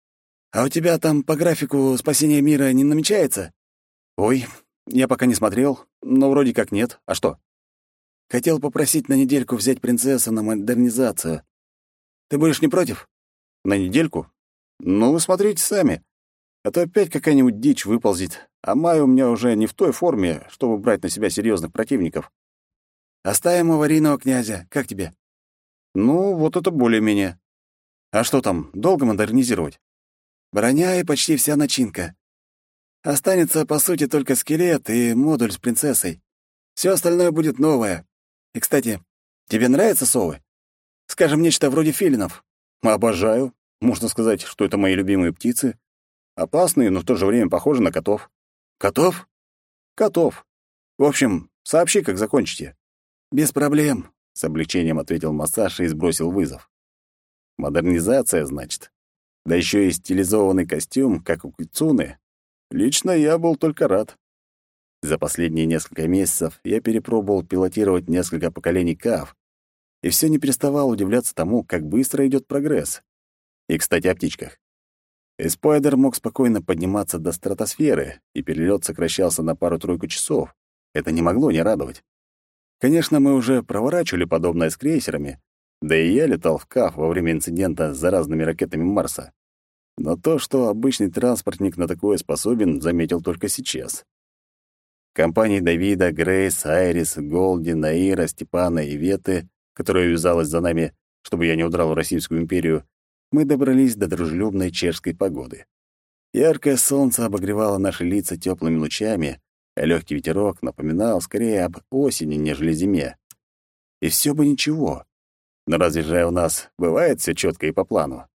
а у тебя там по графику спасения мира не намечается?» «Ой, я пока не смотрел, но вроде как нет. А что?» «Хотел попросить на недельку взять принцессу на модернизацию. Ты будешь не против?» «На недельку? Ну, вы смотрите сами. А то опять какая-нибудь дичь выползет, а Май у меня уже не в той форме, чтобы брать на себя серьезных противников». «Оставим аварийного князя. Как тебе?» «Ну, вот это более-менее. А что там, долго модернизировать?» «Броня и почти вся начинка. Останется, по сути, только скелет и модуль с принцессой. Все остальное будет новое. И, кстати, тебе нравятся совы? Скажем, нечто вроде филинов». «Обожаю. Можно сказать, что это мои любимые птицы. Опасные, но в то же время похожи на котов». «Котов?» «Котов. В общем, сообщи, как закончите». «Без проблем», — с облегчением ответил массаж и сбросил вызов. «Модернизация, значит. Да еще и стилизованный костюм, как у Кицуны. Лично я был только рад. За последние несколько месяцев я перепробовал пилотировать несколько поколений КАФ, и все не переставал удивляться тому, как быстро идет прогресс. И, кстати, о птичках. Эспайдер мог спокойно подниматься до стратосферы, и перелет сокращался на пару-тройку часов. Это не могло не радовать. Конечно, мы уже проворачивали подобное с крейсерами, да и я летал в КАФ во время инцидента с заразными ракетами Марса. Но то, что обычный транспортник на такое способен, заметил только сейчас. Компании Давида, Грейс, Айрис, Голди, Наира, Степана и Веты, которая вязалась за нами, чтобы я не удрал в Российскую империю, мы добрались до дружелюбной чешской погоды. Яркое солнце обогревало наши лица теплыми лучами, а легкий ветерок напоминал скорее об осени, нежели зиме. И все бы ничего. Но разве же у нас бывает все четко и по плану?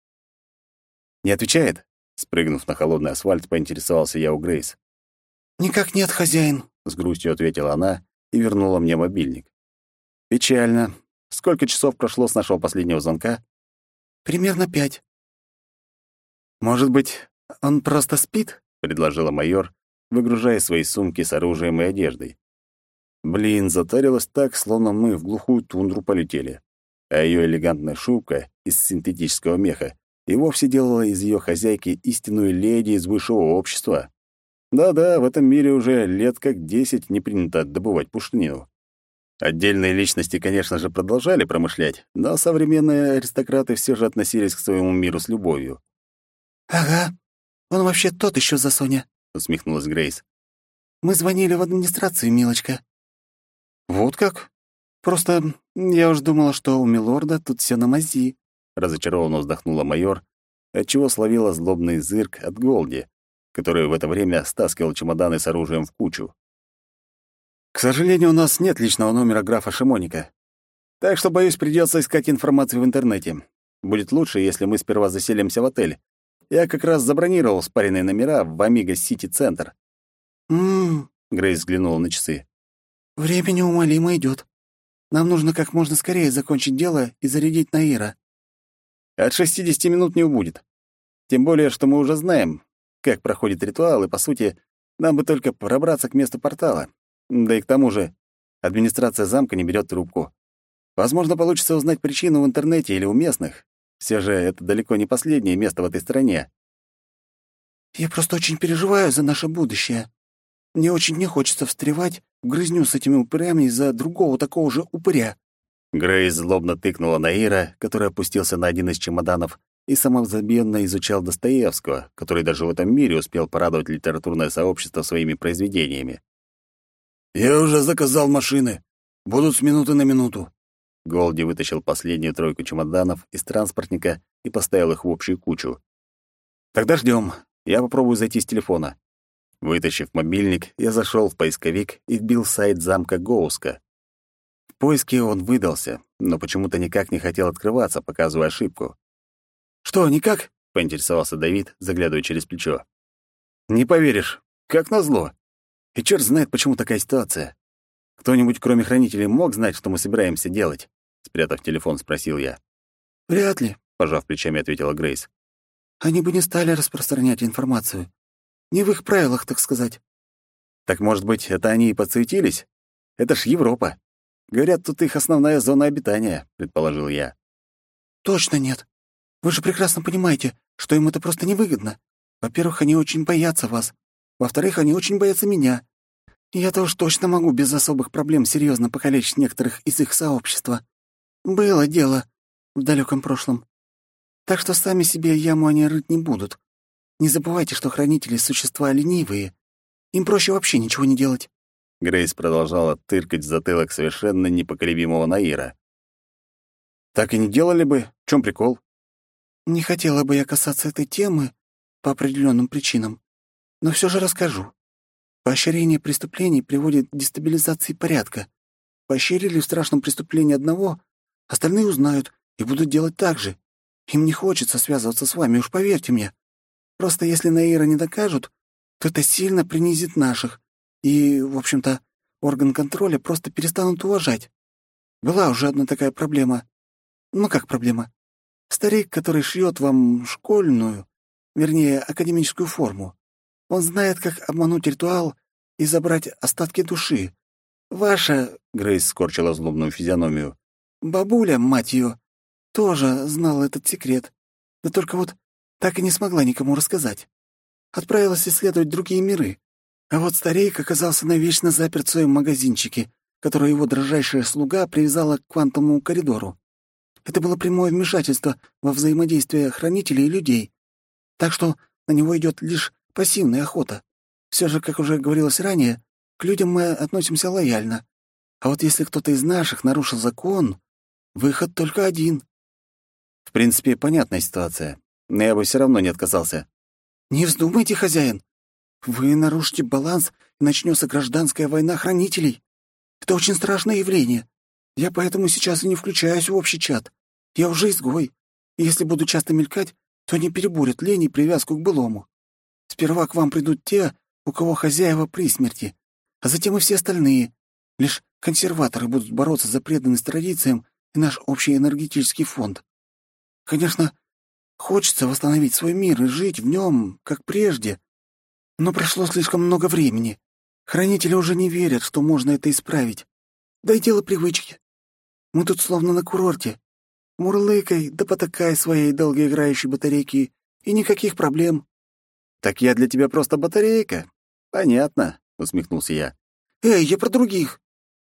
«Не отвечает?» Спрыгнув на холодный асфальт, поинтересовался я у Грейс. «Никак нет, хозяин», — с грустью ответила она и вернула мне мобильник. «Печально. Сколько часов прошло с нашего последнего звонка?» «Примерно 5». «Может быть, он просто спит?» — предложила майор, выгружая свои сумки с оружием и одеждой. Блин, затарилась так, словно мы в глухую тундру полетели. А ее элегантная шубка из синтетического меха и вовсе делала из ее хозяйки истинную леди из высшего общества. Да-да, в этом мире уже лет как 10 не принято добывать пушнину. Отдельные личности, конечно же, продолжали промышлять, но современные аристократы все же относились к своему миру с любовью. «Ага, он вообще тот еще засоня», — усмехнулась Грейс. «Мы звонили в администрацию, милочка». «Вот как? Просто я уж думала, что у милорда тут все на мази», — разочарованно вздохнула майор, отчего словила злобный зырк от Голди, который в это время стаскивал чемоданы с оружием в кучу. К сожалению, у нас нет личного номера графа Шимоника. Так что, боюсь, придется искать информацию в интернете. Будет лучше, если мы сперва заселимся в отель. Я как раз забронировал спаренные номера в Амиго Сити Центр. Грейс взглянула на часы. Время неумолимо идет. Нам нужно как можно скорее закончить дело и зарядить Наира. От 60 минут не убудет. Тем более, что мы уже знаем, как проходит ритуал, и, по сути, нам бы только пробраться к месту портала. Да и к тому же администрация замка не берет трубку. Возможно, получится узнать причину в интернете или у местных. Все же это далеко не последнее место в этой стране. Я просто очень переживаю за наше будущее. Мне очень не хочется встревать в грызню с этими упырями из-за другого такого же упыря. Грейс злобно тыкнула на Ира, который опустился на один из чемоданов и самозабвенно изучал Достоевского, который даже в этом мире успел порадовать литературное сообщество своими произведениями. «Я уже заказал машины. Будут с минуты на минуту». Голди вытащил последнюю тройку чемоданов из транспортника и поставил их в общую кучу. «Тогда ждем. Я попробую зайти с телефона». Вытащив мобильник, я зашел в поисковик и вбил сайт замка Гоуска. В поиске он выдался, но почему-то никак не хотел открываться, показывая ошибку. «Что, никак?» — поинтересовался Давид, заглядывая через плечо. «Не поверишь, как назло. И черт знает, почему такая ситуация. Кто-нибудь, кроме хранителей, мог знать, что мы собираемся делать?» Спрятав телефон, спросил я. «Вряд ли», — пожав плечами, ответила Грейс. «Они бы не стали распространять информацию. Не в их правилах, так сказать». «Так, может быть, это они и подсуетились? Это ж Европа. Говорят, тут их основная зона обитания», — предположил я. «Точно нет. Вы же прекрасно понимаете, что им это просто невыгодно. Во-первых, они очень боятся вас. Во-вторых, они очень боятся меня. И я-то уж точно могу без особых проблем серьезно покалечить некоторых из их сообщества. Было дело в далеком прошлом. Так что сами себе яму они рыть не будут. Не забывайте, что хранители — существа ленивые. Им проще вообще ничего не делать». Грейс продолжала тыркать в затылок совершенно непоколебимого Наира. «Так и не делали бы. В чём прикол?» «Не хотела бы я касаться этой темы по определенным причинам, но все же расскажу. Поощрение преступлений приводит к дестабилизации порядка. Поощрили в страшном преступлении одного, остальные узнают и будут делать так же. Им не хочется связываться с вами, уж поверьте мне. Просто если Наира не докажут, то это сильно принизит наших, и, в общем-то, орган контроля просто перестанут уважать. Была уже одна такая проблема. Ну как проблема? Старик, который шьет вам школьную, вернее, академическую форму. Он знает, как обмануть ритуал и забрать остатки души. Ваша, — Грейс скорчила злобную физиономию, — бабуля, мать ее, тоже знала этот секрет. Да только вот так и не смогла никому рассказать. Отправилась исследовать другие миры. А вот старик оказался навечно заперт в своем магазинчике, который его дрожайшая слуга привязала к квантовому коридору. Это было прямое вмешательство во взаимодействие хранителей и людей. Так что на него идет лишь пассивная охота. Все же, как уже говорилось ранее, к людям мы относимся лояльно. А вот если кто-то из наших нарушил закон, выход только один. В принципе, понятная ситуация, но я бы все равно не отказался. Не вздумайте, хозяин. Вы нарушите баланс, и начнется гражданская война хранителей. Это очень страшное явление. Я поэтому сейчас и не включаюсь в общий чат. Я уже изгой. И если буду часто мелькать, то не переборят лень и привязку к былому. Сперва к вам придут те, у кого хозяева при смерти, а затем и все остальные. Лишь консерваторы будут бороться за преданность традициям и наш общий энергетический фонд. Конечно, хочется восстановить свой мир и жить в нем, как прежде, но прошло слишком много времени. Хранители уже не верят, что можно это исправить. Да и дело привычки. Мы тут словно на курорте. Мурлыкай, да потакай своей долгоиграющей батарейки, и никаких проблем. «Так я для тебя просто батарейка. Понятно», — усмехнулся я. «Эй, я про других».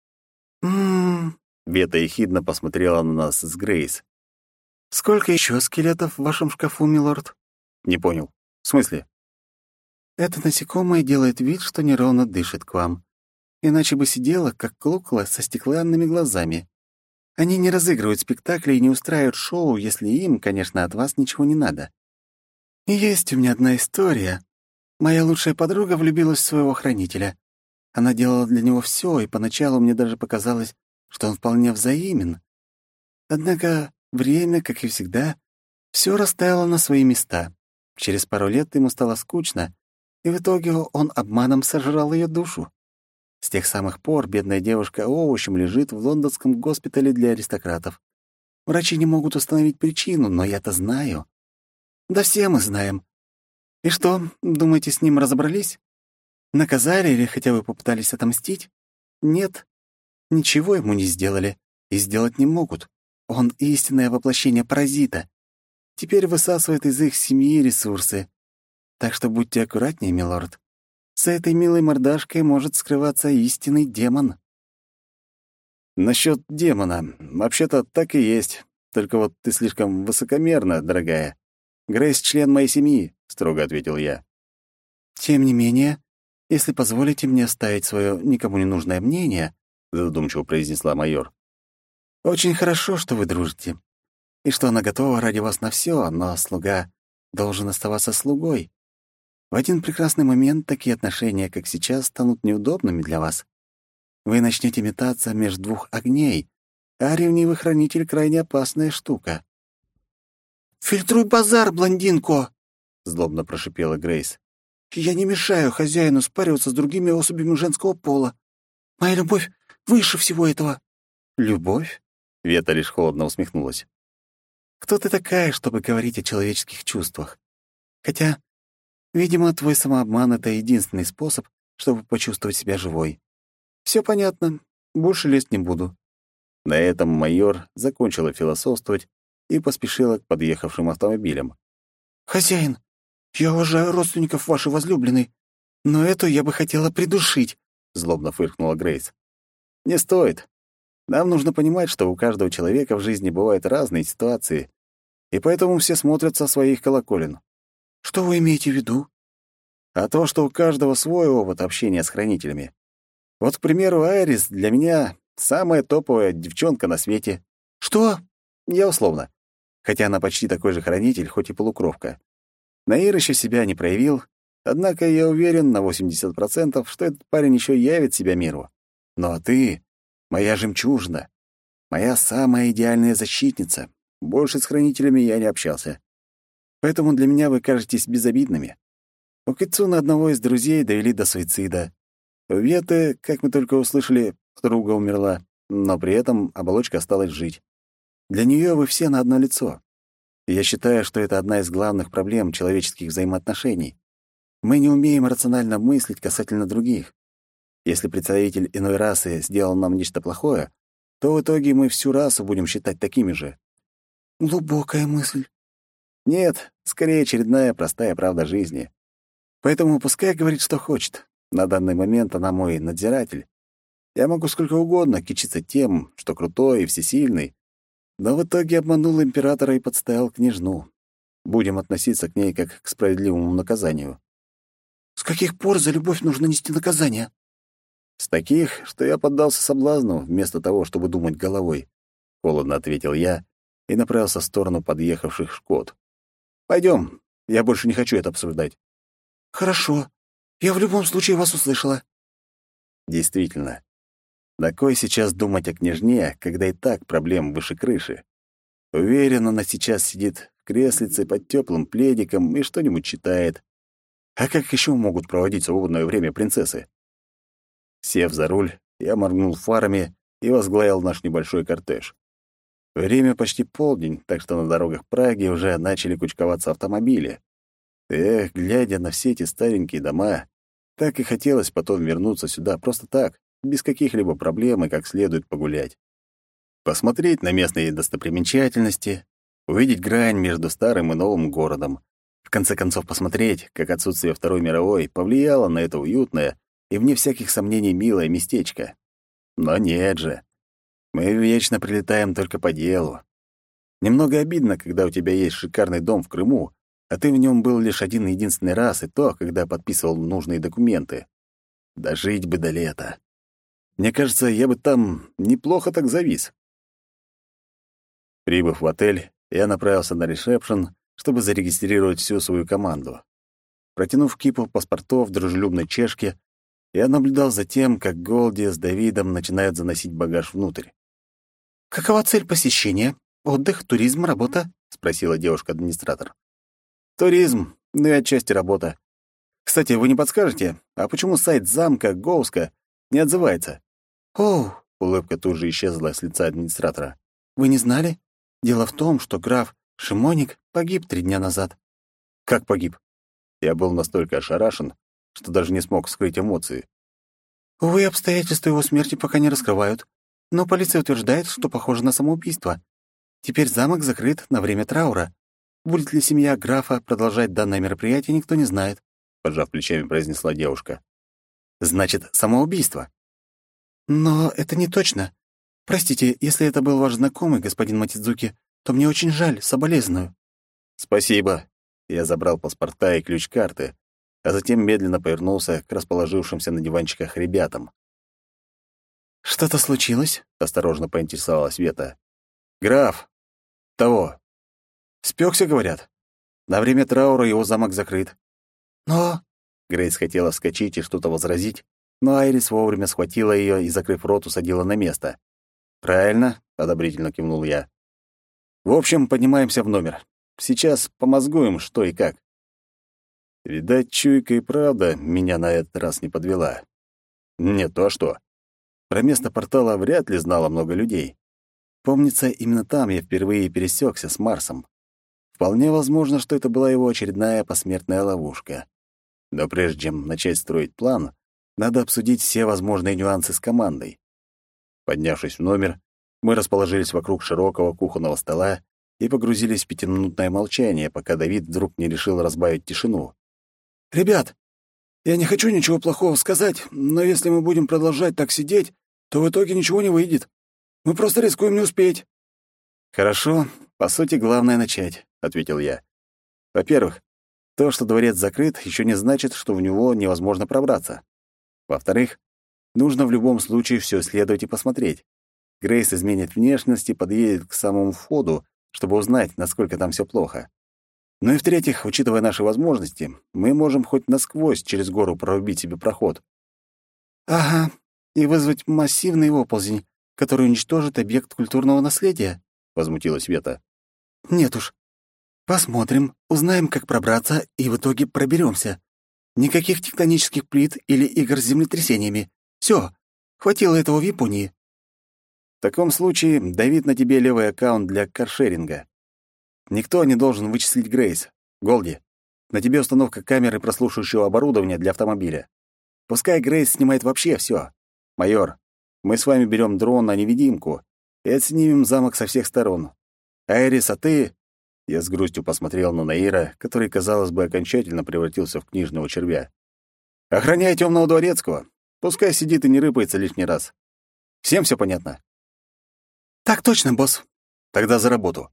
Бета ехидно посмотрела на нас с Грейс. «Сколько еще скелетов в вашем шкафу, милорд?» «Не понял. В смысле?» «Это насекомое делает вид, что неровно дышит к вам. Иначе бы сидела, как кукла со стеклянными глазами. Они не разыгрывают спектакли и не устраивают шоу, если им, конечно, от вас ничего не надо. И есть у меня одна история. Моя лучшая подруга влюбилась в своего хранителя. Она делала для него все, и поначалу мне даже показалось, что он вполне взаимен. Однако время, как и всегда, все расставило на свои места. Через пару лет ему стало скучно, и в итоге он обманом сожрал ее душу. С тех самых пор бедная девушка овощем лежит в лондонском госпитале для аристократов. Врачи не могут установить причину, но я-то знаю. Да все мы знаем. И что, думаете, с ним разобрались? Наказали или хотя бы попытались отомстить? Нет, ничего ему не сделали и сделать не могут. Он истинное воплощение паразита. Теперь высасывает из их семьи ресурсы. Так что будьте аккуратнее, милорд. За этой милой мордашкой может скрываться истинный демон. Насчет демона. Вообще-то так и есть. Только вот ты слишком высокомерна, дорогая. Грейс — член моей семьи, — строго ответил я. Тем не менее, если позволите мне оставить свое никому не нужное мнение, — задумчиво произнесла майор, — очень хорошо, что вы дружите, и что она готова ради вас на все, но слуга должен оставаться слугой. В один прекрасный момент такие отношения, как сейчас, станут неудобными для вас. Вы начнете метаться между двух огней, а ревнивый хранитель — крайне опасная штука. «Фильтруй базар, блондинко!» — злобно прошипела Грейс. «Я не мешаю хозяину спариваться с другими особями женского пола. Моя любовь выше всего этого». «Любовь?» — Вета лишь холодно усмехнулась. «Кто ты такая, чтобы говорить о человеческих чувствах? Хотя, видимо, твой самообман — это единственный способ, чтобы почувствовать себя живой. Все понятно, больше лезть не буду». На этом майор закончила философствовать и поспешила к подъехавшим автомобилям. «Хозяин, я уважаю родственников вашей возлюбленной, но эту я бы хотела придушить», — злобно фыркнула Грейс. «Не стоит. Нам нужно понимать, что у каждого человека в жизни бывают разные ситуации, и поэтому все смотрят со своих колоколен». «Что вы имеете в виду?» «А то, что у каждого свой опыт общения с хранителями. Вот, к примеру, Айрис для меня самая топовая девчонка на свете». «Что?» «Я условно. Хотя она почти такой же хранитель, хоть и полукровка. Наир еще себя не проявил, однако я уверен на 80%, что этот парень еще явит себя миру. Ну а ты — моя жемчужина, моя самая идеальная защитница. Больше с хранителями я не общался. Поэтому для меня вы кажетесь безобидными. У Кицуна одного из друзей довели до суицида. У Веты, как мы только услышали, подруга умерла, но при этом оболочка осталась жить. Для нее вы все на одно лицо. И я считаю, что это одна из главных проблем человеческих взаимоотношений. Мы не умеем рационально мыслить касательно других. Если представитель иной расы сделал нам нечто плохое, то в итоге мы всю расу будем считать такими же. Глубокая мысль. Нет, скорее очередная простая правда жизни. Поэтому пускай говорит, что хочет. На данный момент она мой надзиратель. Я могу сколько угодно кичиться тем, что крутой и всесильный, но в итоге обманул императора и подставил княжну. Будем относиться к ней как к справедливому наказанию. С каких пор за любовь нужно нести наказание? С таких, что я поддался соблазну, вместо того, чтобы думать головой. Холодно ответил я и направился в сторону подъехавших Шкод. Пойдем, я больше не хочу это обсуждать. Хорошо, я в любом случае вас услышала. Действительно. На кой сейчас думать о княжне, когда и так проблем выше крыши? Уверен, она сейчас сидит в креслице под теплым пледиком и что-нибудь читает. А как еще могут проводить свободное время принцессы? Сев за руль, я моргнул фарами и возглавил наш небольшой кортеж. Время почти полдень, так что на дорогах Праги уже начали кучковаться автомобили. Эх, глядя на все эти старенькие дома, так и хотелось потом вернуться сюда просто так, без каких-либо проблем и как следует погулять. Посмотреть на местные достопримечательности, увидеть грань между старым и новым городом. В конце концов, посмотреть, как отсутствие Второй мировой повлияло на это уютное и, вне всяких сомнений, милое местечко. Но нет же. Мы вечно прилетаем только по делу. Немного обидно, когда у тебя есть шикарный дом в Крыму, а ты в нем был лишь один единственный раз, и то, когда подписывал нужные документы. Дожить бы до лета. Мне кажется, я бы там неплохо так завис. Прибыв в отель, я направился на ресепшн, чтобы зарегистрировать всю свою команду. Протянув кипу паспортов дружелюбной чешке, Я наблюдал за тем, как Голди с Давидом начинают заносить багаж внутрь. «Какова цель посещения? Отдых, туризм, работа?» — спросила девушка-администратор. «Туризм, ну и отчасти работа. Кстати, вы не подскажете, а почему сайт замка Гоуска не отзывается?» «Оу!» — улыбка тут же исчезла с лица администратора. Вы не знали? Дело в том, что граф Шимоник погиб 3 дня назад». «Как погиб?» Я был настолько ошарашен, что даже не смог скрыть эмоции. Увы, обстоятельства его смерти пока не раскрывают, но полиция утверждает, что похоже на самоубийство. Теперь замок закрыт на время траура. Будет ли семья графа продолжать данное мероприятие, никто не знает, Пожав плечами, произнесла девушка. «Значит, самоубийство?» Но это не точно. Простите, если это был ваш знакомый, господин Матидзуки, то мне очень жаль, соболезную. «Спасибо». Я забрал паспорта и ключ-карты, а затем медленно повернулся к расположившимся на диванчиках ребятам. Что-то случилось? Осторожно поинтересовалась Вета. «Граф! Того! Спёкся, говорят. На время траура его замок закрыт». Но... Грейс хотела вскочить и что-то возразить, но Айрис вовремя схватила её и, закрыв рот, усадила на место. «Правильно», — одобрительно кивнул я. «В общем, поднимаемся в номер. Сейчас помозгуем, что и как». Видать, чуйка и правда меня на этот раз не подвела. Нет, то а что? Про место портала вряд ли знало много людей. Помнится, именно там я впервые пересекся с Марсом. Вполне возможно, что это была его очередная посмертная ловушка. Но прежде чем начать строить план, надо обсудить все возможные нюансы с командой. Поднявшись в номер, мы расположились вокруг широкого кухонного стола и погрузились в 5-минутное молчание, пока Давид вдруг не решил разбавить тишину. «Ребят, я не хочу ничего плохого сказать, но если мы будем продолжать так сидеть, то в итоге ничего не выйдет. Мы просто рискуем не успеть». «Хорошо, по сути, главное начать», — ответил я. «Во-первых, то, что дворец закрыт, еще не значит, что в него невозможно пробраться. Во-вторых, нужно в любом случае все исследовать и посмотреть. Грейс изменит внешность и подъедет к самому входу, чтобы узнать, насколько там все плохо. Ну и в-третьих, учитывая наши возможности, мы можем хоть насквозь через гору прорубить себе проход». «Ага, и вызвать массивный оползень, который уничтожит объект культурного наследия?» — возмутилась Вета. «Нет уж. Посмотрим, узнаем, как пробраться, и в итоге проберемся. Никаких тектонических плит или игр с землетрясениями. Все, хватило этого в Японии». «В таком случае, Давид, на тебе левый аккаунт для каршеринга. Никто не должен вычислить Грейс. Голди, на тебе установка камеры прослушивающего оборудования для автомобиля. Пускай Грейс снимает вообще все. Майор, мы с вами берем дрон на невидимку и отснимем замок со всех сторон. Айрис, а ты...» Я с грустью посмотрел на Наира, который, казалось бы, окончательно превратился в книжного червя. «Охраняй темного дворецкого. Пускай сидит и не рыпается лишний раз. Всем все понятно?» «Так точно, босс». «Тогда за работу».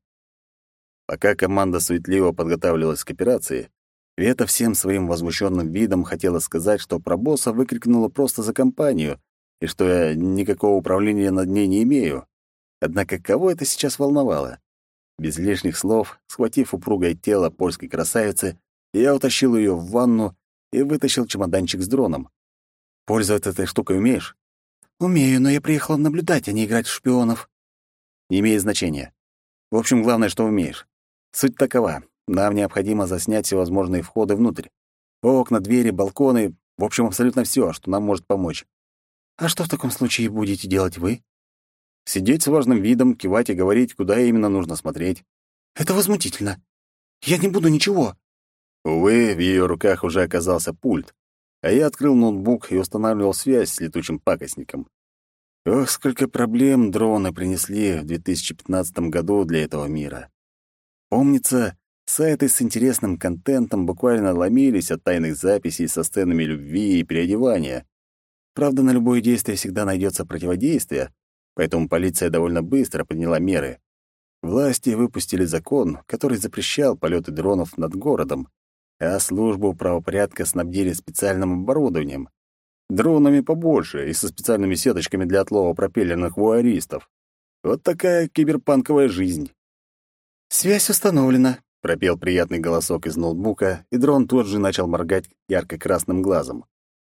Пока команда суетливо подготавливалась к операции, Вета всем своим возмущенным видом хотела сказать, что про босса выкрикнула просто за компанию и что я никакого управления над ней не имею. Однако кого это сейчас волновало? Без лишних слов, схватив упругое тело польской красавицы, я утащил ее в ванну и вытащил чемоданчик с дроном. «Пользоваться этой штукой умеешь?» «Умею, но я приехала наблюдать, а не играть в шпионов». «Не имеет значения. В общем, главное, что умеешь. Суть такова. Нам необходимо заснять всевозможные входы внутрь. Окна, двери, балконы, в общем, абсолютно все, что нам может помочь». «А что в таком случае будете делать вы?» «Сидеть с важным видом, кивать и говорить, куда именно нужно смотреть». «Это возмутительно. Я не буду ничего». Увы, в ее руках уже оказался пульт, а я открыл ноутбук и устанавливал связь с летучим пакостником. Ох, сколько проблем дроны принесли в 2015 году для этого мира. Помнится, сайты с интересным контентом буквально ломились от тайных записей со сценами любви и переодевания. Правда, на любое действие всегда найдется противодействие, поэтому полиция довольно быстро приняла меры. Власти выпустили закон, который запрещал полеты дронов над городом, а службу правопорядка снабдили специальным оборудованием. Дронами побольше и со специальными сеточками для отлова пропеллерных вуаристов. Вот такая киберпанковая жизнь. «Связь установлена», — пропел приятный голосок из ноутбука, и дрон тут же начал моргать ярко-красным глазом.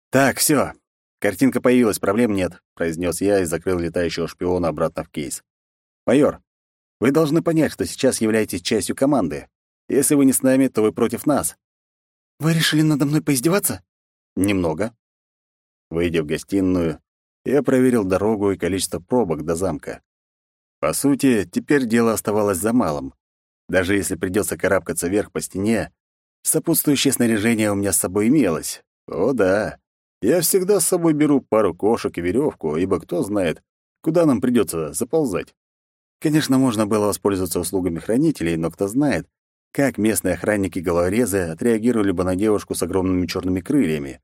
«Так, все. Картинка появилась, проблем нет», — произнес я и закрыл летающего шпиона обратно в кейс. «Майор, вы должны понять, что сейчас являетесь частью команды. Если вы не с нами, то вы против нас». «Вы решили надо мной поиздеваться?» «Немного». Выйдя в гостиную, я проверил дорогу и количество пробок до замка. По сути, теперь дело оставалось за малым. Даже если придется карабкаться вверх по стене, сопутствующее снаряжение у меня с собой имелось. О да, я всегда с собой беру пару кошек и веревку, ибо кто знает, куда нам придется заползать. Конечно, можно было воспользоваться услугами хранителей, но кто знает, как местные охранники-головорезы отреагировали бы на девушку с огромными черными крыльями.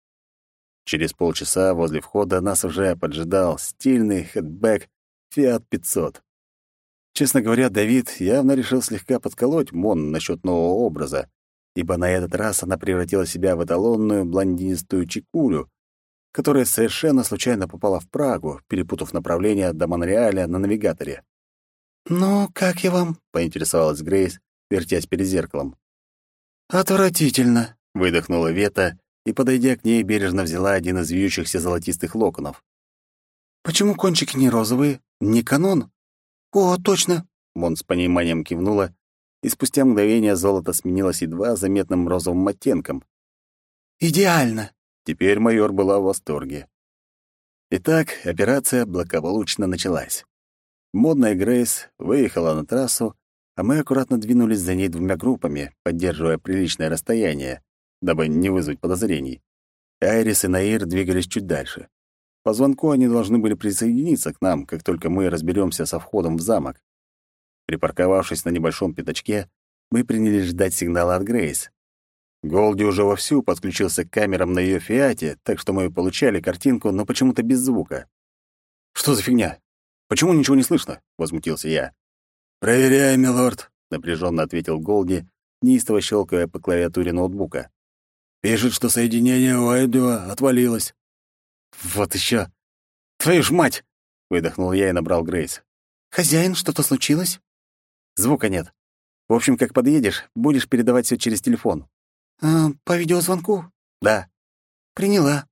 Через полчаса возле входа нас уже поджидал стильный хэтчбэк Fiat 500. Честно говоря, Давид явно решил слегка подколоть Мон насчет нового образа, ибо на этот раз она превратила себя в эталонную блондинистую чекулю, которая совершенно случайно попала в Прагу, перепутав направление до Монреаля на навигаторе. «Ну, как я вам?» — поинтересовалась Грейс, вертясь перед зеркалом. «Отвратительно», — выдохнула Вета и, подойдя к ней, бережно взяла один из вьющихся золотистых локонов. «Почему кончики не розовые? Не канон?» «О, точно!» — Мон с пониманием кивнула, и спустя мгновение золото сменилось едва заметным розовым оттенком. «Идеально!» Теперь майор была в восторге. Итак, операция благополучно началась. Модная Грейс выехала на трассу, а мы аккуратно двинулись за ней двумя группами, поддерживая приличное расстояние, дабы не вызвать подозрений. Айрис и Наир двигались чуть дальше. По звонку они должны были присоединиться к нам, как только мы разберемся со входом в замок. Припарковавшись на небольшом пятачке, мы принялись ждать сигнала от Грейс. Голди уже вовсю подключился к камерам на ее «Фиате», так что мы получали картинку, но почему-то без звука. «Что за фигня? Почему ничего не слышно?» — возмутился я. «Проверяй, милорд», — напряженно ответил Голди, неистово щелкая по клавиатуре ноутбука. «Пишет, что соединение у Айдуа отвалилось». «Вот еще! Твою ж мать!» — выдохнул я и набрал Грейс. «Хозяин, что-то случилось?» «Звука нет. В общем, как подъедешь, будешь передавать все через телефон». «По видеозвонку?» «Да». «Приняла».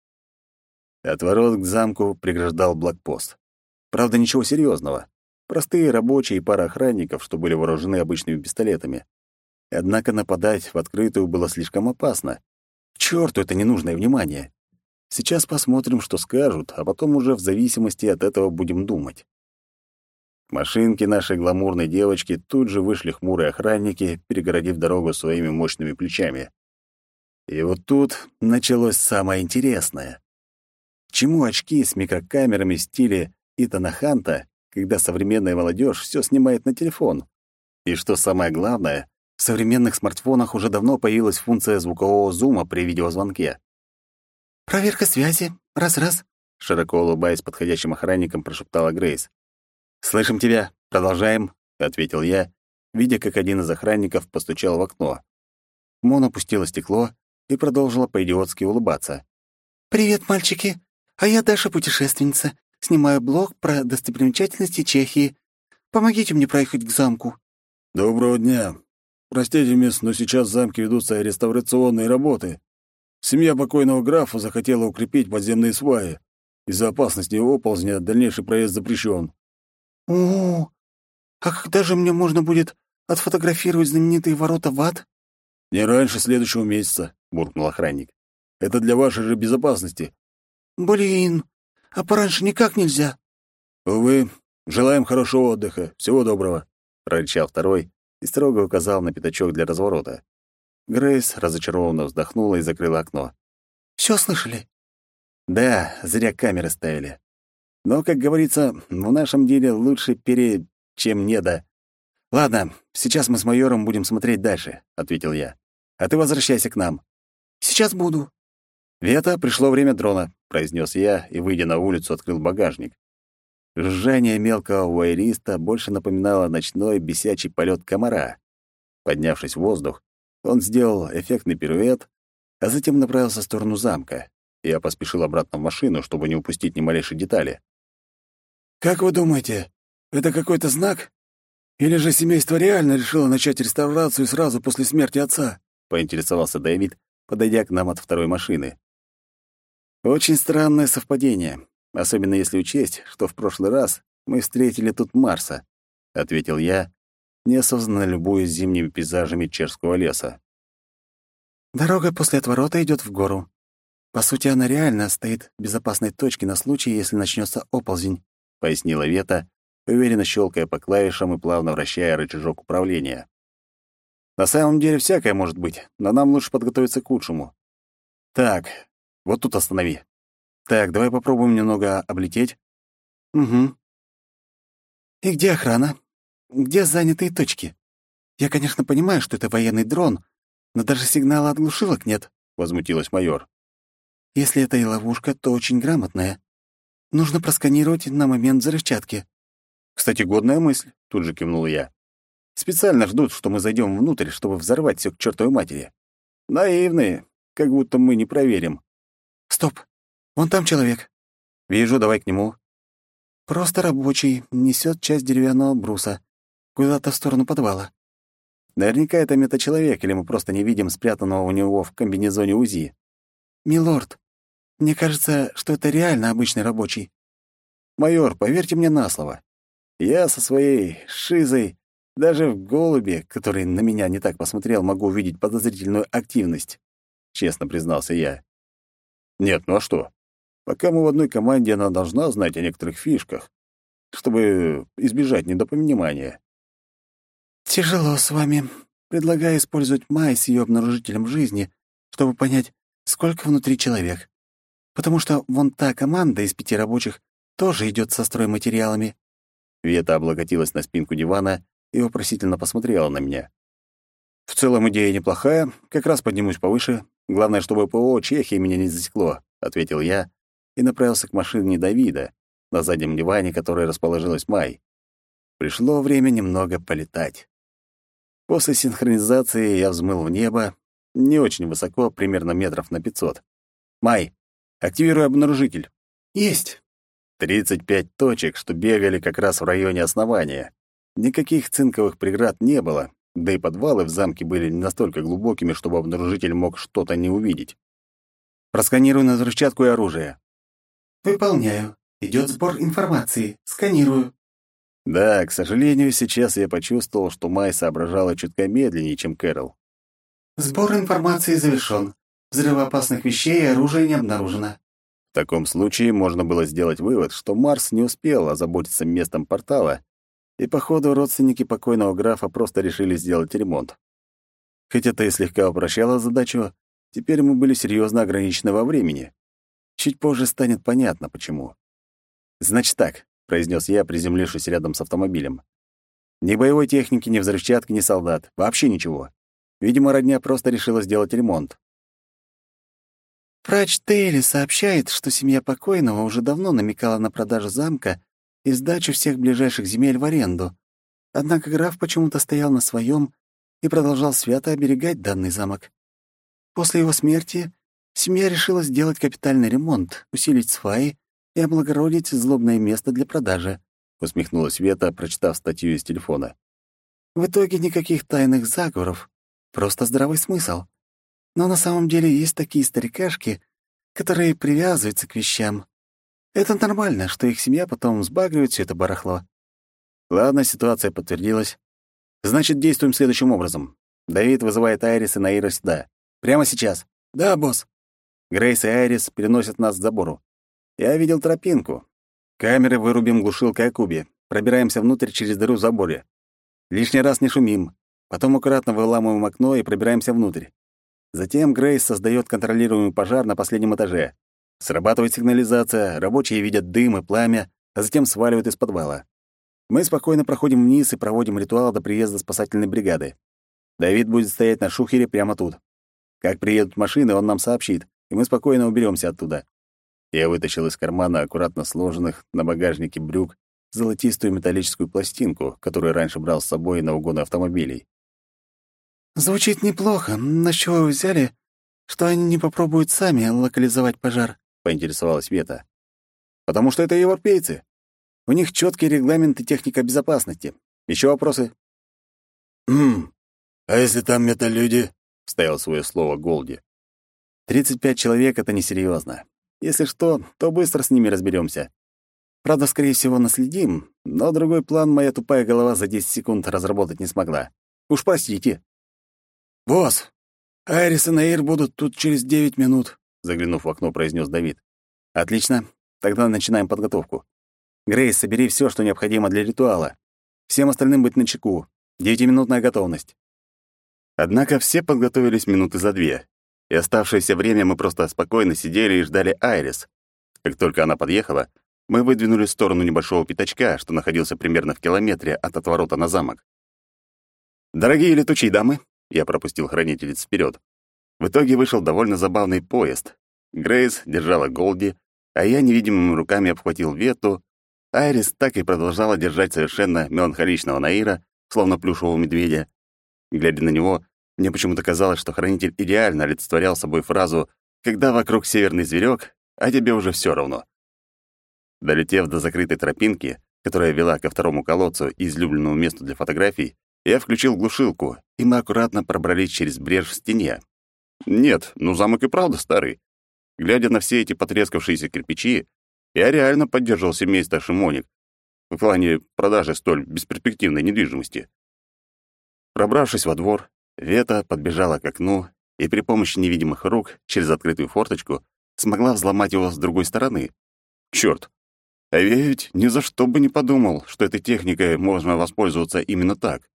От ворот к замку преграждал блокпост. Правда, ничего серьезного. Простые рабочие и пара охранников, что были вооружены обычными пистолетами. Однако нападать в открытую было слишком опасно. К чёрту это ненужное внимание. Сейчас посмотрим, что скажут, а потом уже в зависимости от этого будем думать. К машинке нашей гламурной девочки тут же вышли хмурые охранники, перегородив дорогу своими мощными плечами. И вот тут началось самое интересное. К чему очки с микрокамерами в стиле Итана Ханта, когда современная молодежь все снимает на телефон? И что самое главное, в современных смартфонах уже давно появилась функция звукового зума при видеозвонке. «Проверка связи. Раз-раз», — широко улыбаясь подходящим охранникам, прошептала Грейс. «Слышим тебя. Продолжаем», — ответил я, видя, как один из охранников постучал в окно. Мон опустила стекло и продолжила по-идиотски улыбаться. «Привет, мальчики. А я Даша-путешественница. Снимаю блог про достопримечательности Чехии. Помогите мне проехать к замку». «Доброго дня. Простите, мисс, но сейчас в замке ведутся реставрационные работы. Семья покойного графа захотела укрепить подземные сваи. Из-за опасности оползня дальнейший проезд запрещен». «О, а когда же мне можно будет отфотографировать знаменитые ворота в ад?» «Не раньше следующего месяца», — буркнул охранник. «Это для вашей же безопасности». «Блин, а пораньше никак нельзя». «Увы, желаем хорошего отдыха. Всего доброго», — прорычал второй и строго указал на пятачок для разворота. Грейс разочарованно вздохнула и закрыла окно. «Всё слышали?» «Да, зря камеры ставили. Но, как говорится, в нашем деле лучше чем не да. Ладно, сейчас мы с майором будем смотреть дальше», — ответил я. «А ты возвращайся к нам». «Сейчас буду». «Вета, пришло время дрона», — произнес я и, выйдя на улицу, открыл багажник. Жужжание мелкого вуайериста больше напоминало ночной бесячий полет комара. Поднявшись в воздух, он сделал эффектный пируэт, а затем направился в сторону замка. Я поспешил обратно в машину, чтобы не упустить ни малейшей детали. «Как вы думаете, это какой-то знак? Или же семейство реально решило начать реставрацию сразу после смерти отца?» — поинтересовался Дэвид, подойдя к нам от второй машины. Очень странное совпадение, особенно если учесть, что в прошлый раз мы встретили тут Марса, ответил я, неосознанно любуясь зимними пейзажами Черского леса. Дорога после отворота идет в гору. По сути, она реально стоит в безопасной точке на случай, если начнется оползень, пояснила Вета, уверенно щелкая по клавишам и плавно вращая рычажок управления. На самом деле всякое может быть, но нам лучше подготовиться к худшему. Так, вот тут останови. Так, давай попробуем немного облететь. Угу. И где охрана? Где занятые точки? Я, конечно, понимаю, что это военный дрон, но даже сигнала от глушилок нет, возмутилась майор. Если это и ловушка, то очень грамотная. Нужно просканировать на момент взрывчатки. Кстати, годная мысль, тут же кивнул я. Специально ждут, что мы зайдем внутрь, чтобы взорвать все к чертовой матери. Наивные, как будто мы не проверим. Стоп, вон там человек. Вижу, давай к нему. Просто рабочий, несет часть деревянного бруса. Куда-то в сторону подвала. Наверняка это метачеловек, или мы просто не видим спрятанного у него в комбинезоне УЗИ. Милорд, мне кажется, что это реально обычный рабочий. Майор, поверьте мне на слово. Я со своей шизой даже в голубе, который на меня не так посмотрел, могу увидеть подозрительную активность, честно признался я. Нет, ну а что? Пока мы в одной команде, она должна знать о некоторых фишках, чтобы избежать недопонимания. Тяжело с вами. Предлагаю использовать Май с ее обнаружителем жизни, чтобы понять, сколько внутри человек. Потому что вон та команда из 5 рабочих тоже идет со стройматериалами. Вета облокотилась на спинку дивана и вопросительно посмотрела на меня. «В целом идея неплохая, как раз поднимусь повыше. Главное, чтобы ПО Чехии меня не засекло», — ответил я и направился к машине Давида, на заднем диване которой расположилась Май. Пришло время немного полетать. После синхронизации я взмыл в небо, не очень высоко, примерно метров на 500. «Май, активируй обнаружитель». Есть. 35 точек, что бегали как раз в районе основания. Никаких цинковых преград не было, да и подвалы в замке были не настолько глубокими, чтобы обнаружитель мог что-то не увидеть. Просканируй на взрывчатку и оружие. Выполняю. Идет сбор информации. Сканирую. Да, к сожалению, сейчас я почувствовал, что Май соображала чутка медленнее, чем Кэрол. Сбор информации завершен. Взрывоопасных вещей и оружия не обнаружено. В таком случае можно было сделать вывод, что Марс не успел озаботиться местом портала, и, походу, родственники покойного графа просто решили сделать ремонт. Хоть это и слегка упрощало задачу, теперь мы были серьезно ограничены во времени. Чуть позже станет понятно, почему. «Значит так», — произнес я, приземлившись рядом с автомобилем. «Ни боевой техники, ни взрывчатки, ни солдат. Вообще ничего. Видимо, родня просто решила сделать ремонт». Прач Тейли сообщает, что семья покойного уже давно намекала на продажу замка и сдачу всех ближайших земель в аренду. Однако граф почему-то стоял на своем и продолжал свято оберегать данный замок. После его смерти семья решила сделать капитальный ремонт, усилить сваи и облагородить злобное место для продажи, усмехнулась Вета, прочитав статью из телефона. В итоге никаких тайных заговоров, просто здравый смысл. Но на самом деле есть такие старикашки, которые привязываются к вещам. Это нормально, что их семья потом сбагривает все это барахло. Ладно, ситуация подтвердилась. Значит, действуем следующим образом. Давид вызывает Айрис и Наира сюда. Прямо сейчас. Да, босс. Грейс и Айрис переносят нас к забору. Я видел тропинку. Камеры вырубим глушилкой Акуби. Пробираемся внутрь через дыру в заборе. Лишний раз не шумим. Потом аккуратно выламываем окно и пробираемся внутрь. Затем Грейс создает контролируемый пожар на последнем этаже. Срабатывает сигнализация, рабочие видят дым и пламя, а затем сваливают из подвала. Мы спокойно проходим вниз и проводим ритуал до приезда спасательной бригады. Давид будет стоять на шухере прямо тут. Как приедут машины, он нам сообщит, и мы спокойно уберемся оттуда. Я вытащил из кармана аккуратно сложенных на багажнике брюк золотистую металлическую пластинку, которую раньше брал с собой на угоны автомобилей. Звучит неплохо. На чего вы взяли, что они не попробуют сами локализовать пожар? Поинтересовалась Вета. Потому что это европейцы. У них четкие регламенты техника безопасности. Еще вопросы? А если там металюди? Вставил свое слово Голди. 35 человек — это несерьезно. Если что, то быстро с ними разберемся. Правда, скорее всего, наследим, но другой план моя тупая голова за 10 секунд разработать не смогла. Уж простите. «Босс, Айрис и Наир будут тут через 9 минут», — заглянув в окно, произнес Давид. «Отлично. Тогда начинаем подготовку. Грейс, собери все, что необходимо для ритуала. Всем остальным быть начеку. 9-минутная готовность». Однако все подготовились минуты за 2, и оставшееся время мы просто спокойно сидели и ждали Айрис. Как только она подъехала, мы выдвинулись в сторону небольшого пятачка, что находился примерно в километре от отворота на замок. «Дорогие летучие дамы», — я пропустил хранительниц вперед. В итоге вышел довольно забавный поезд. Грейс держала Голди, а я невидимыми руками обхватил Вету. Айрис так и продолжала держать совершенно меланхоличного Наира, словно плюшевого медведя. Глядя на него, мне почему-то казалось, что хранитель идеально олицетворял собой фразу «когда вокруг северный зверек, а тебе уже все равно». Долетев до закрытой тропинки, которая вела ко второму колодцу и излюбленному месту для фотографий, я включил глушилку, и мы аккуратно пробрались через брешь в стене. Нет, ну замок и правда старый. Глядя на все эти потрескавшиеся кирпичи, я реально поддерживал семейство Шимоник в плане продажи столь бесперспективной недвижимости. Пробравшись во двор, Вета подбежала к окну и при помощи невидимых рук через открытую форточку смогла взломать его с другой стороны. Чёрт! А я ведь ни за что бы не подумал, что этой техникой можно воспользоваться именно так.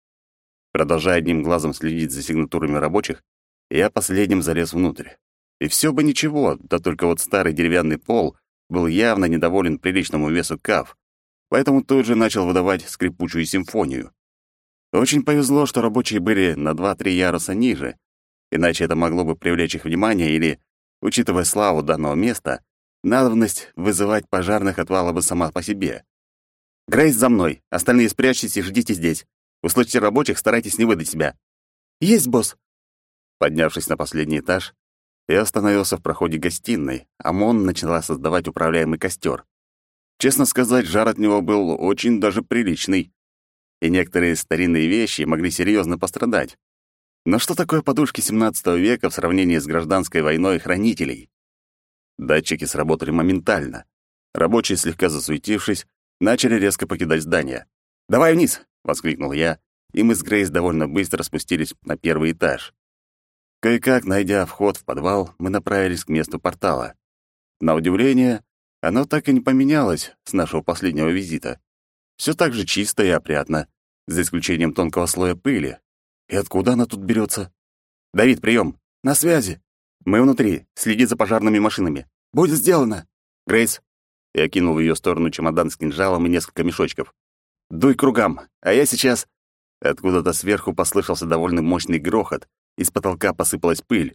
Продолжая одним глазом следить за сигнатурами рабочих, я последним залез внутрь. И все бы ничего, да только вот старый деревянный пол был явно недоволен приличному весу каф, поэтому тут же начал выдавать скрипучую симфонию. Очень повезло, что рабочие были на 2-3 яруса ниже, иначе это могло бы привлечь их внимание или, учитывая славу данного места, надобность вызывать пожарных отвала бы сама по себе. «Грейс, за мной! Остальные спрячьтесь и ждите здесь. Услышите рабочих, старайтесь не выдать себя». «Есть, босс!» Поднявшись на последний этаж, я остановился в проходе гостиной, а Мон начала создавать управляемый костер. Честно сказать, жар от него был очень даже приличный, и некоторые старинные вещи могли серьезно пострадать. Но что такое подушки XVII века в сравнении с гражданской войной хранителей? Датчики сработали моментально. Рабочие, слегка засуетившись, начали резко покидать здание. «Давай вниз!» — воскликнул я, и мы с Грейс довольно быстро спустились на первый этаж. Кое-как, найдя вход в подвал, мы направились к месту портала. На удивление, оно так и не поменялось с нашего последнего визита. Все так же чисто и опрятно, за исключением тонкого слоя пыли. И откуда она тут берется? «Давид, прием! На связи! Мы внутри, следи за пожарными машинами. Будет сделано!» «Грейс!» Я кинул в ее сторону чемодан с кинжалом и несколько мешочков. «Дуй кругам, а я сейчас...» Откуда-то сверху послышался довольно мощный грохот, и с потолка посыпалась пыль.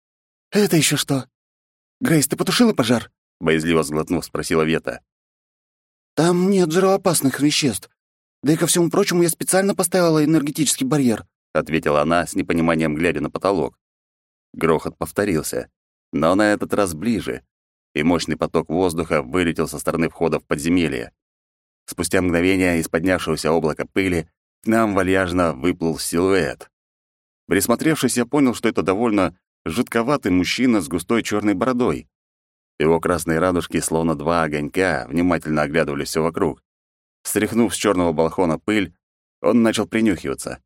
«Это еще что? Грейс, ты потушила пожар?» Боязливо сглотнув, спросила Вета. «Там нет взрывоопасных веществ. Да и ко всему прочему, я специально поставила энергетический барьер», ответила она, с непониманием глядя на потолок. Грохот повторился, но на этот раз ближе, и мощный поток воздуха вылетел со стороны входа в подземелье. Спустя мгновение из поднявшегося облака пыли к нам вальяжно выплыл силуэт. Присмотревшись, я понял, что это довольно жутковатый мужчина с густой черной бородой. Его красные радужки, словно два огонька, внимательно оглядывали все вокруг. Стряхнув с черного балахона пыль, он начал принюхиваться.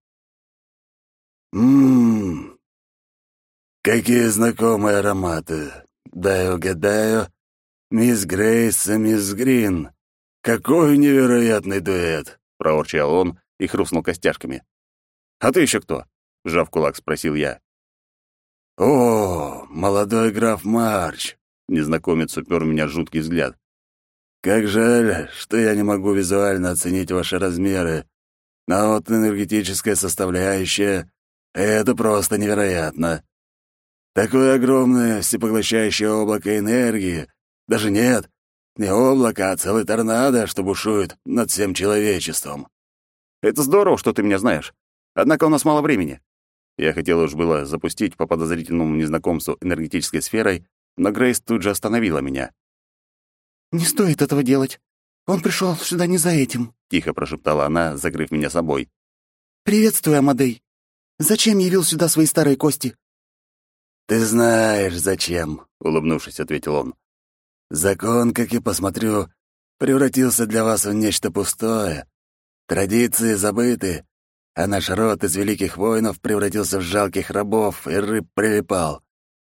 Какие знакомые ароматы. Дай угадаю. Мисс Грейс и мисс Грин. Какой невероятный дуэт!» — проворчал он и хрустнул костяшками. «А ты еще кто?» — сжав кулак, спросил я. «О, молодой граф Марч!» — незнакомец упер в меня жуткий взгляд. «Как жаль, что я не могу визуально оценить ваши размеры, но вот энергетическая составляющая — это просто невероятно. Такое огромное всепоглощающее облако энергии, даже нет, не облако, а целый торнадо, что бушует над всем человечеством». «Это здорово, что ты меня знаешь. Однако у нас мало времени». Я хотел уж было запустить по подозрительному незнакомцу энергетической сферой, но Грейс тут же остановила меня. «Не стоит этого делать. Он пришел сюда не за этим», — тихо прошептала она, закрыв меня собой. «Приветствую, Амадей. Зачем явил сюда свои старые кости?» «Ты знаешь, зачем», — улыбнувшись, ответил он. Закон, как я посмотрю, превратился для вас в нечто пустое. Традиции забыты, а наш род из великих воинов превратился в жалких рабов, и рыб прилипал.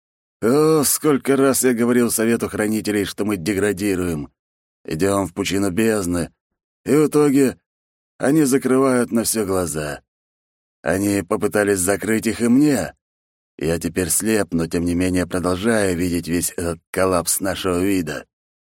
О, сколько раз я говорил Совету Хранителей, что мы деградируем, идем в пучину бездны, и в итоге они закрывают на все глаза. Они попытались закрыть их и мне. Я теперь слеп, но тем не менее продолжаю видеть весь этот коллапс нашего вида.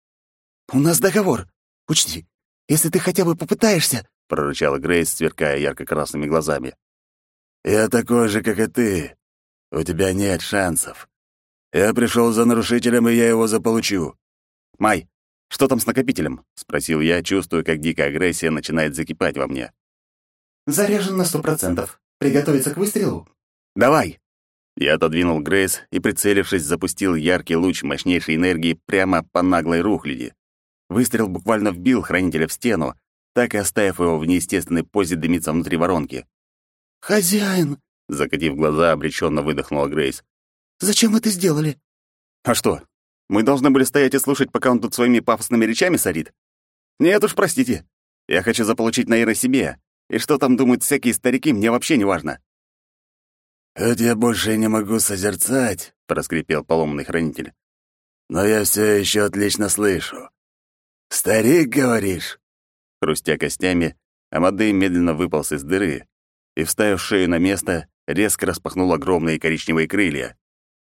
«У нас договор. Учти, если ты хотя бы попытаешься...» — прорычала Грейс, сверкая ярко-красными глазами. «Я такой же, как и ты. У тебя нет шансов. Я пришел за нарушителем, и я его заполучу». «Май, что там с накопителем?» — спросил я, чувствуя, как дикая агрессия начинает закипать во мне. «Заряжен на 100%. Приготовиться к выстрелу?» «Давай!» Я отодвинул Грейс и, прицелившись, запустил яркий луч мощнейшей энергии прямо по наглой рухляди. Выстрел буквально вбил хранителя в стену, так и оставив его в неестественной позе дымиться внутри воронки. «Хозяин!» — закатив глаза, обреченно выдохнула Грейс. «Зачем вы это сделали?» «А что, мы должны были стоять и слушать, пока он тут своими пафосными речами сорит? Нет уж, простите. Я хочу заполучить Наира себе, и что там думают всякие старики, мне вообще не важно». «Хоть я больше не могу созерцать», — проскрипел поломанный хранитель, «но я все еще отлично слышу. Старик, говоришь?» Хрустя костями, Амадей медленно выполз из дыры и, вставив шею на место, резко распахнул огромные коричневые крылья.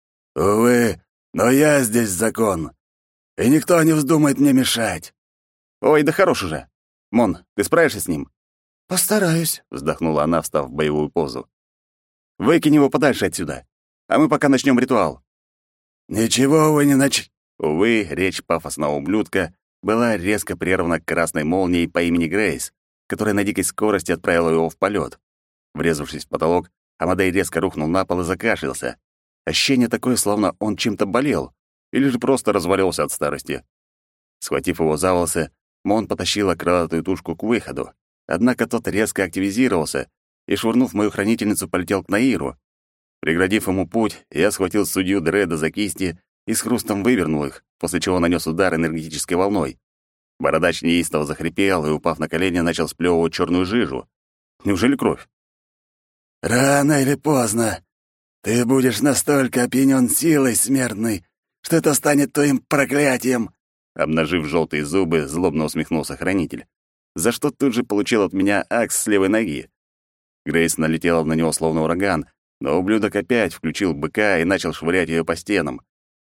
«Увы, но я здесь закон, и никто не вздумает мне мешать». «Ой, да хорош уже. Мон, ты справишься с ним?» «Постараюсь», — вздохнула она, встав в боевую позу. «Выкинь его подальше отсюда, а мы пока начнем ритуал». «Ничего вы не Увы, речь пафосного ублюдка была резко прервана красной молнией по имени Грейс, которая на дикой скорости отправила его в полет. Врезавшись в потолок, Амадей резко рухнул на пол и закашлялся. Ощущение такое, словно он чем-то болел, или же просто развалился от старости. Схватив его за волосы, Мон потащила крылатую тушку к выходу. Однако тот резко активизировался и, швырнув мою хранительницу, полетел к Наиру. Преградив ему путь, я схватил судью Дреда за кисти и с хрустом вывернул их, после чего нанес удар энергетической волной. Бородач неистово захрипел и, упав на колени, начал сплёвывать черную жижу. Неужели кровь? «Рано или поздно ты будешь настолько опьянён силой смертной, что это станет твоим проклятием!» Обнажив желтые зубы, злобно усмехнулся хранитель, за что тут же получил от меня акс с левой ноги. Грейс налетела на него словно ураган, но ублюдок опять включил быка и начал швырять ее по стенам.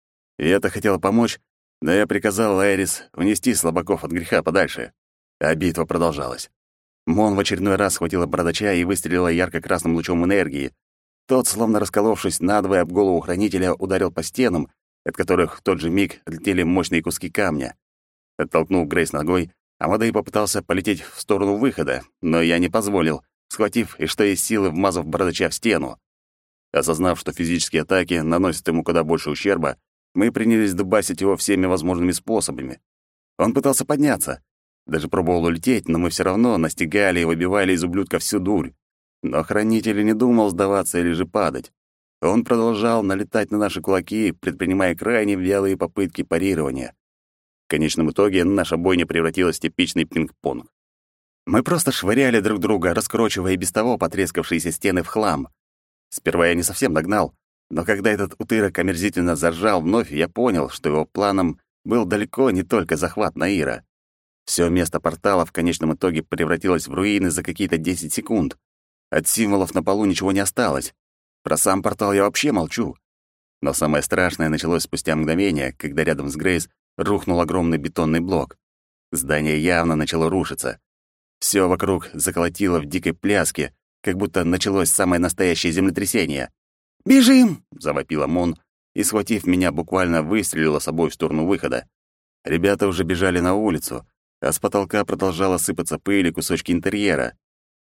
И это хотело помочь, но я приказал Айрис унести слабаков от греха подальше. А битва продолжалась. Мон в очередной раз схватила бородача и выстрелила ярко-красным лучом энергии. Тот, словно расколовшись надвое об голову хранителя, ударил по стенам, от которых в тот же миг отлетели мощные куски камня. Оттолкнув Грейс ногой, Амадей попытался полететь в сторону выхода, но я не позволил, схватив и что есть силы вмазав бородача в стену. Осознав, что физические атаки наносят ему куда больше ущерба, мы принялись дубасить его всеми возможными способами. Он пытался подняться, даже пробовал улететь, но мы все равно настигали и выбивали из ублюдка всю дурь. Но хранитель не думал сдаваться или же падать. Он продолжал налетать на наши кулаки, предпринимая крайне вялые попытки парирования. В конечном итоге наша бойня превратилась в типичный пинг-понг. Мы просто швыряли друг друга, раскручивая и без того потрескавшиеся стены в хлам. Сперва я не совсем догнал, но когда этот утырок омерзительно заржал вновь, я понял, что его планом был далеко не только захват Наира. Всё место портала в конечном итоге превратилось в руины за какие-то 10 секунд. От символов на полу ничего не осталось. Про сам портал я вообще молчу. Но самое страшное началось спустя мгновение, когда рядом с Грейс рухнул огромный бетонный блок. Здание явно начало рушиться. Всё вокруг заколотило в дикой пляске, как будто началось самое настоящее землетрясение. «Бежим!» — завопила Мон и, схватив меня, буквально выстрелила собой в сторону выхода. Ребята уже бежали на улицу, а с потолка продолжала сыпаться пыль и кусочки интерьера.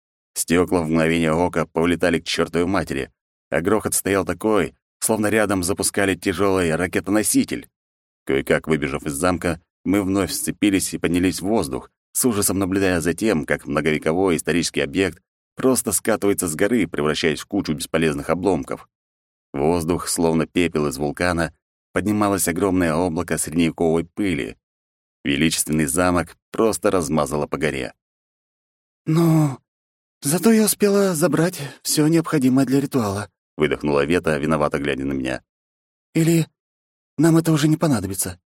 Стекла в мгновение ока повылетали к чёртовой матери, а грохот стоял такой, словно рядом запускали тяжелый ракетоноситель. Кое-как выбежав из замка, мы вновь сцепились и поднялись в воздух, с ужасом наблюдая за тем, как многовековой исторический объект просто скатывается с горы, превращаясь в кучу бесполезных обломков. Воздух, словно пепел из вулкана, поднималось огромное облако средневековой пыли. Величественный замок просто размазало по горе. «Ну, зато я успела забрать все необходимое для ритуала», — выдохнула Вета, виновато глядя на меня. «Или нам это уже не понадобится?»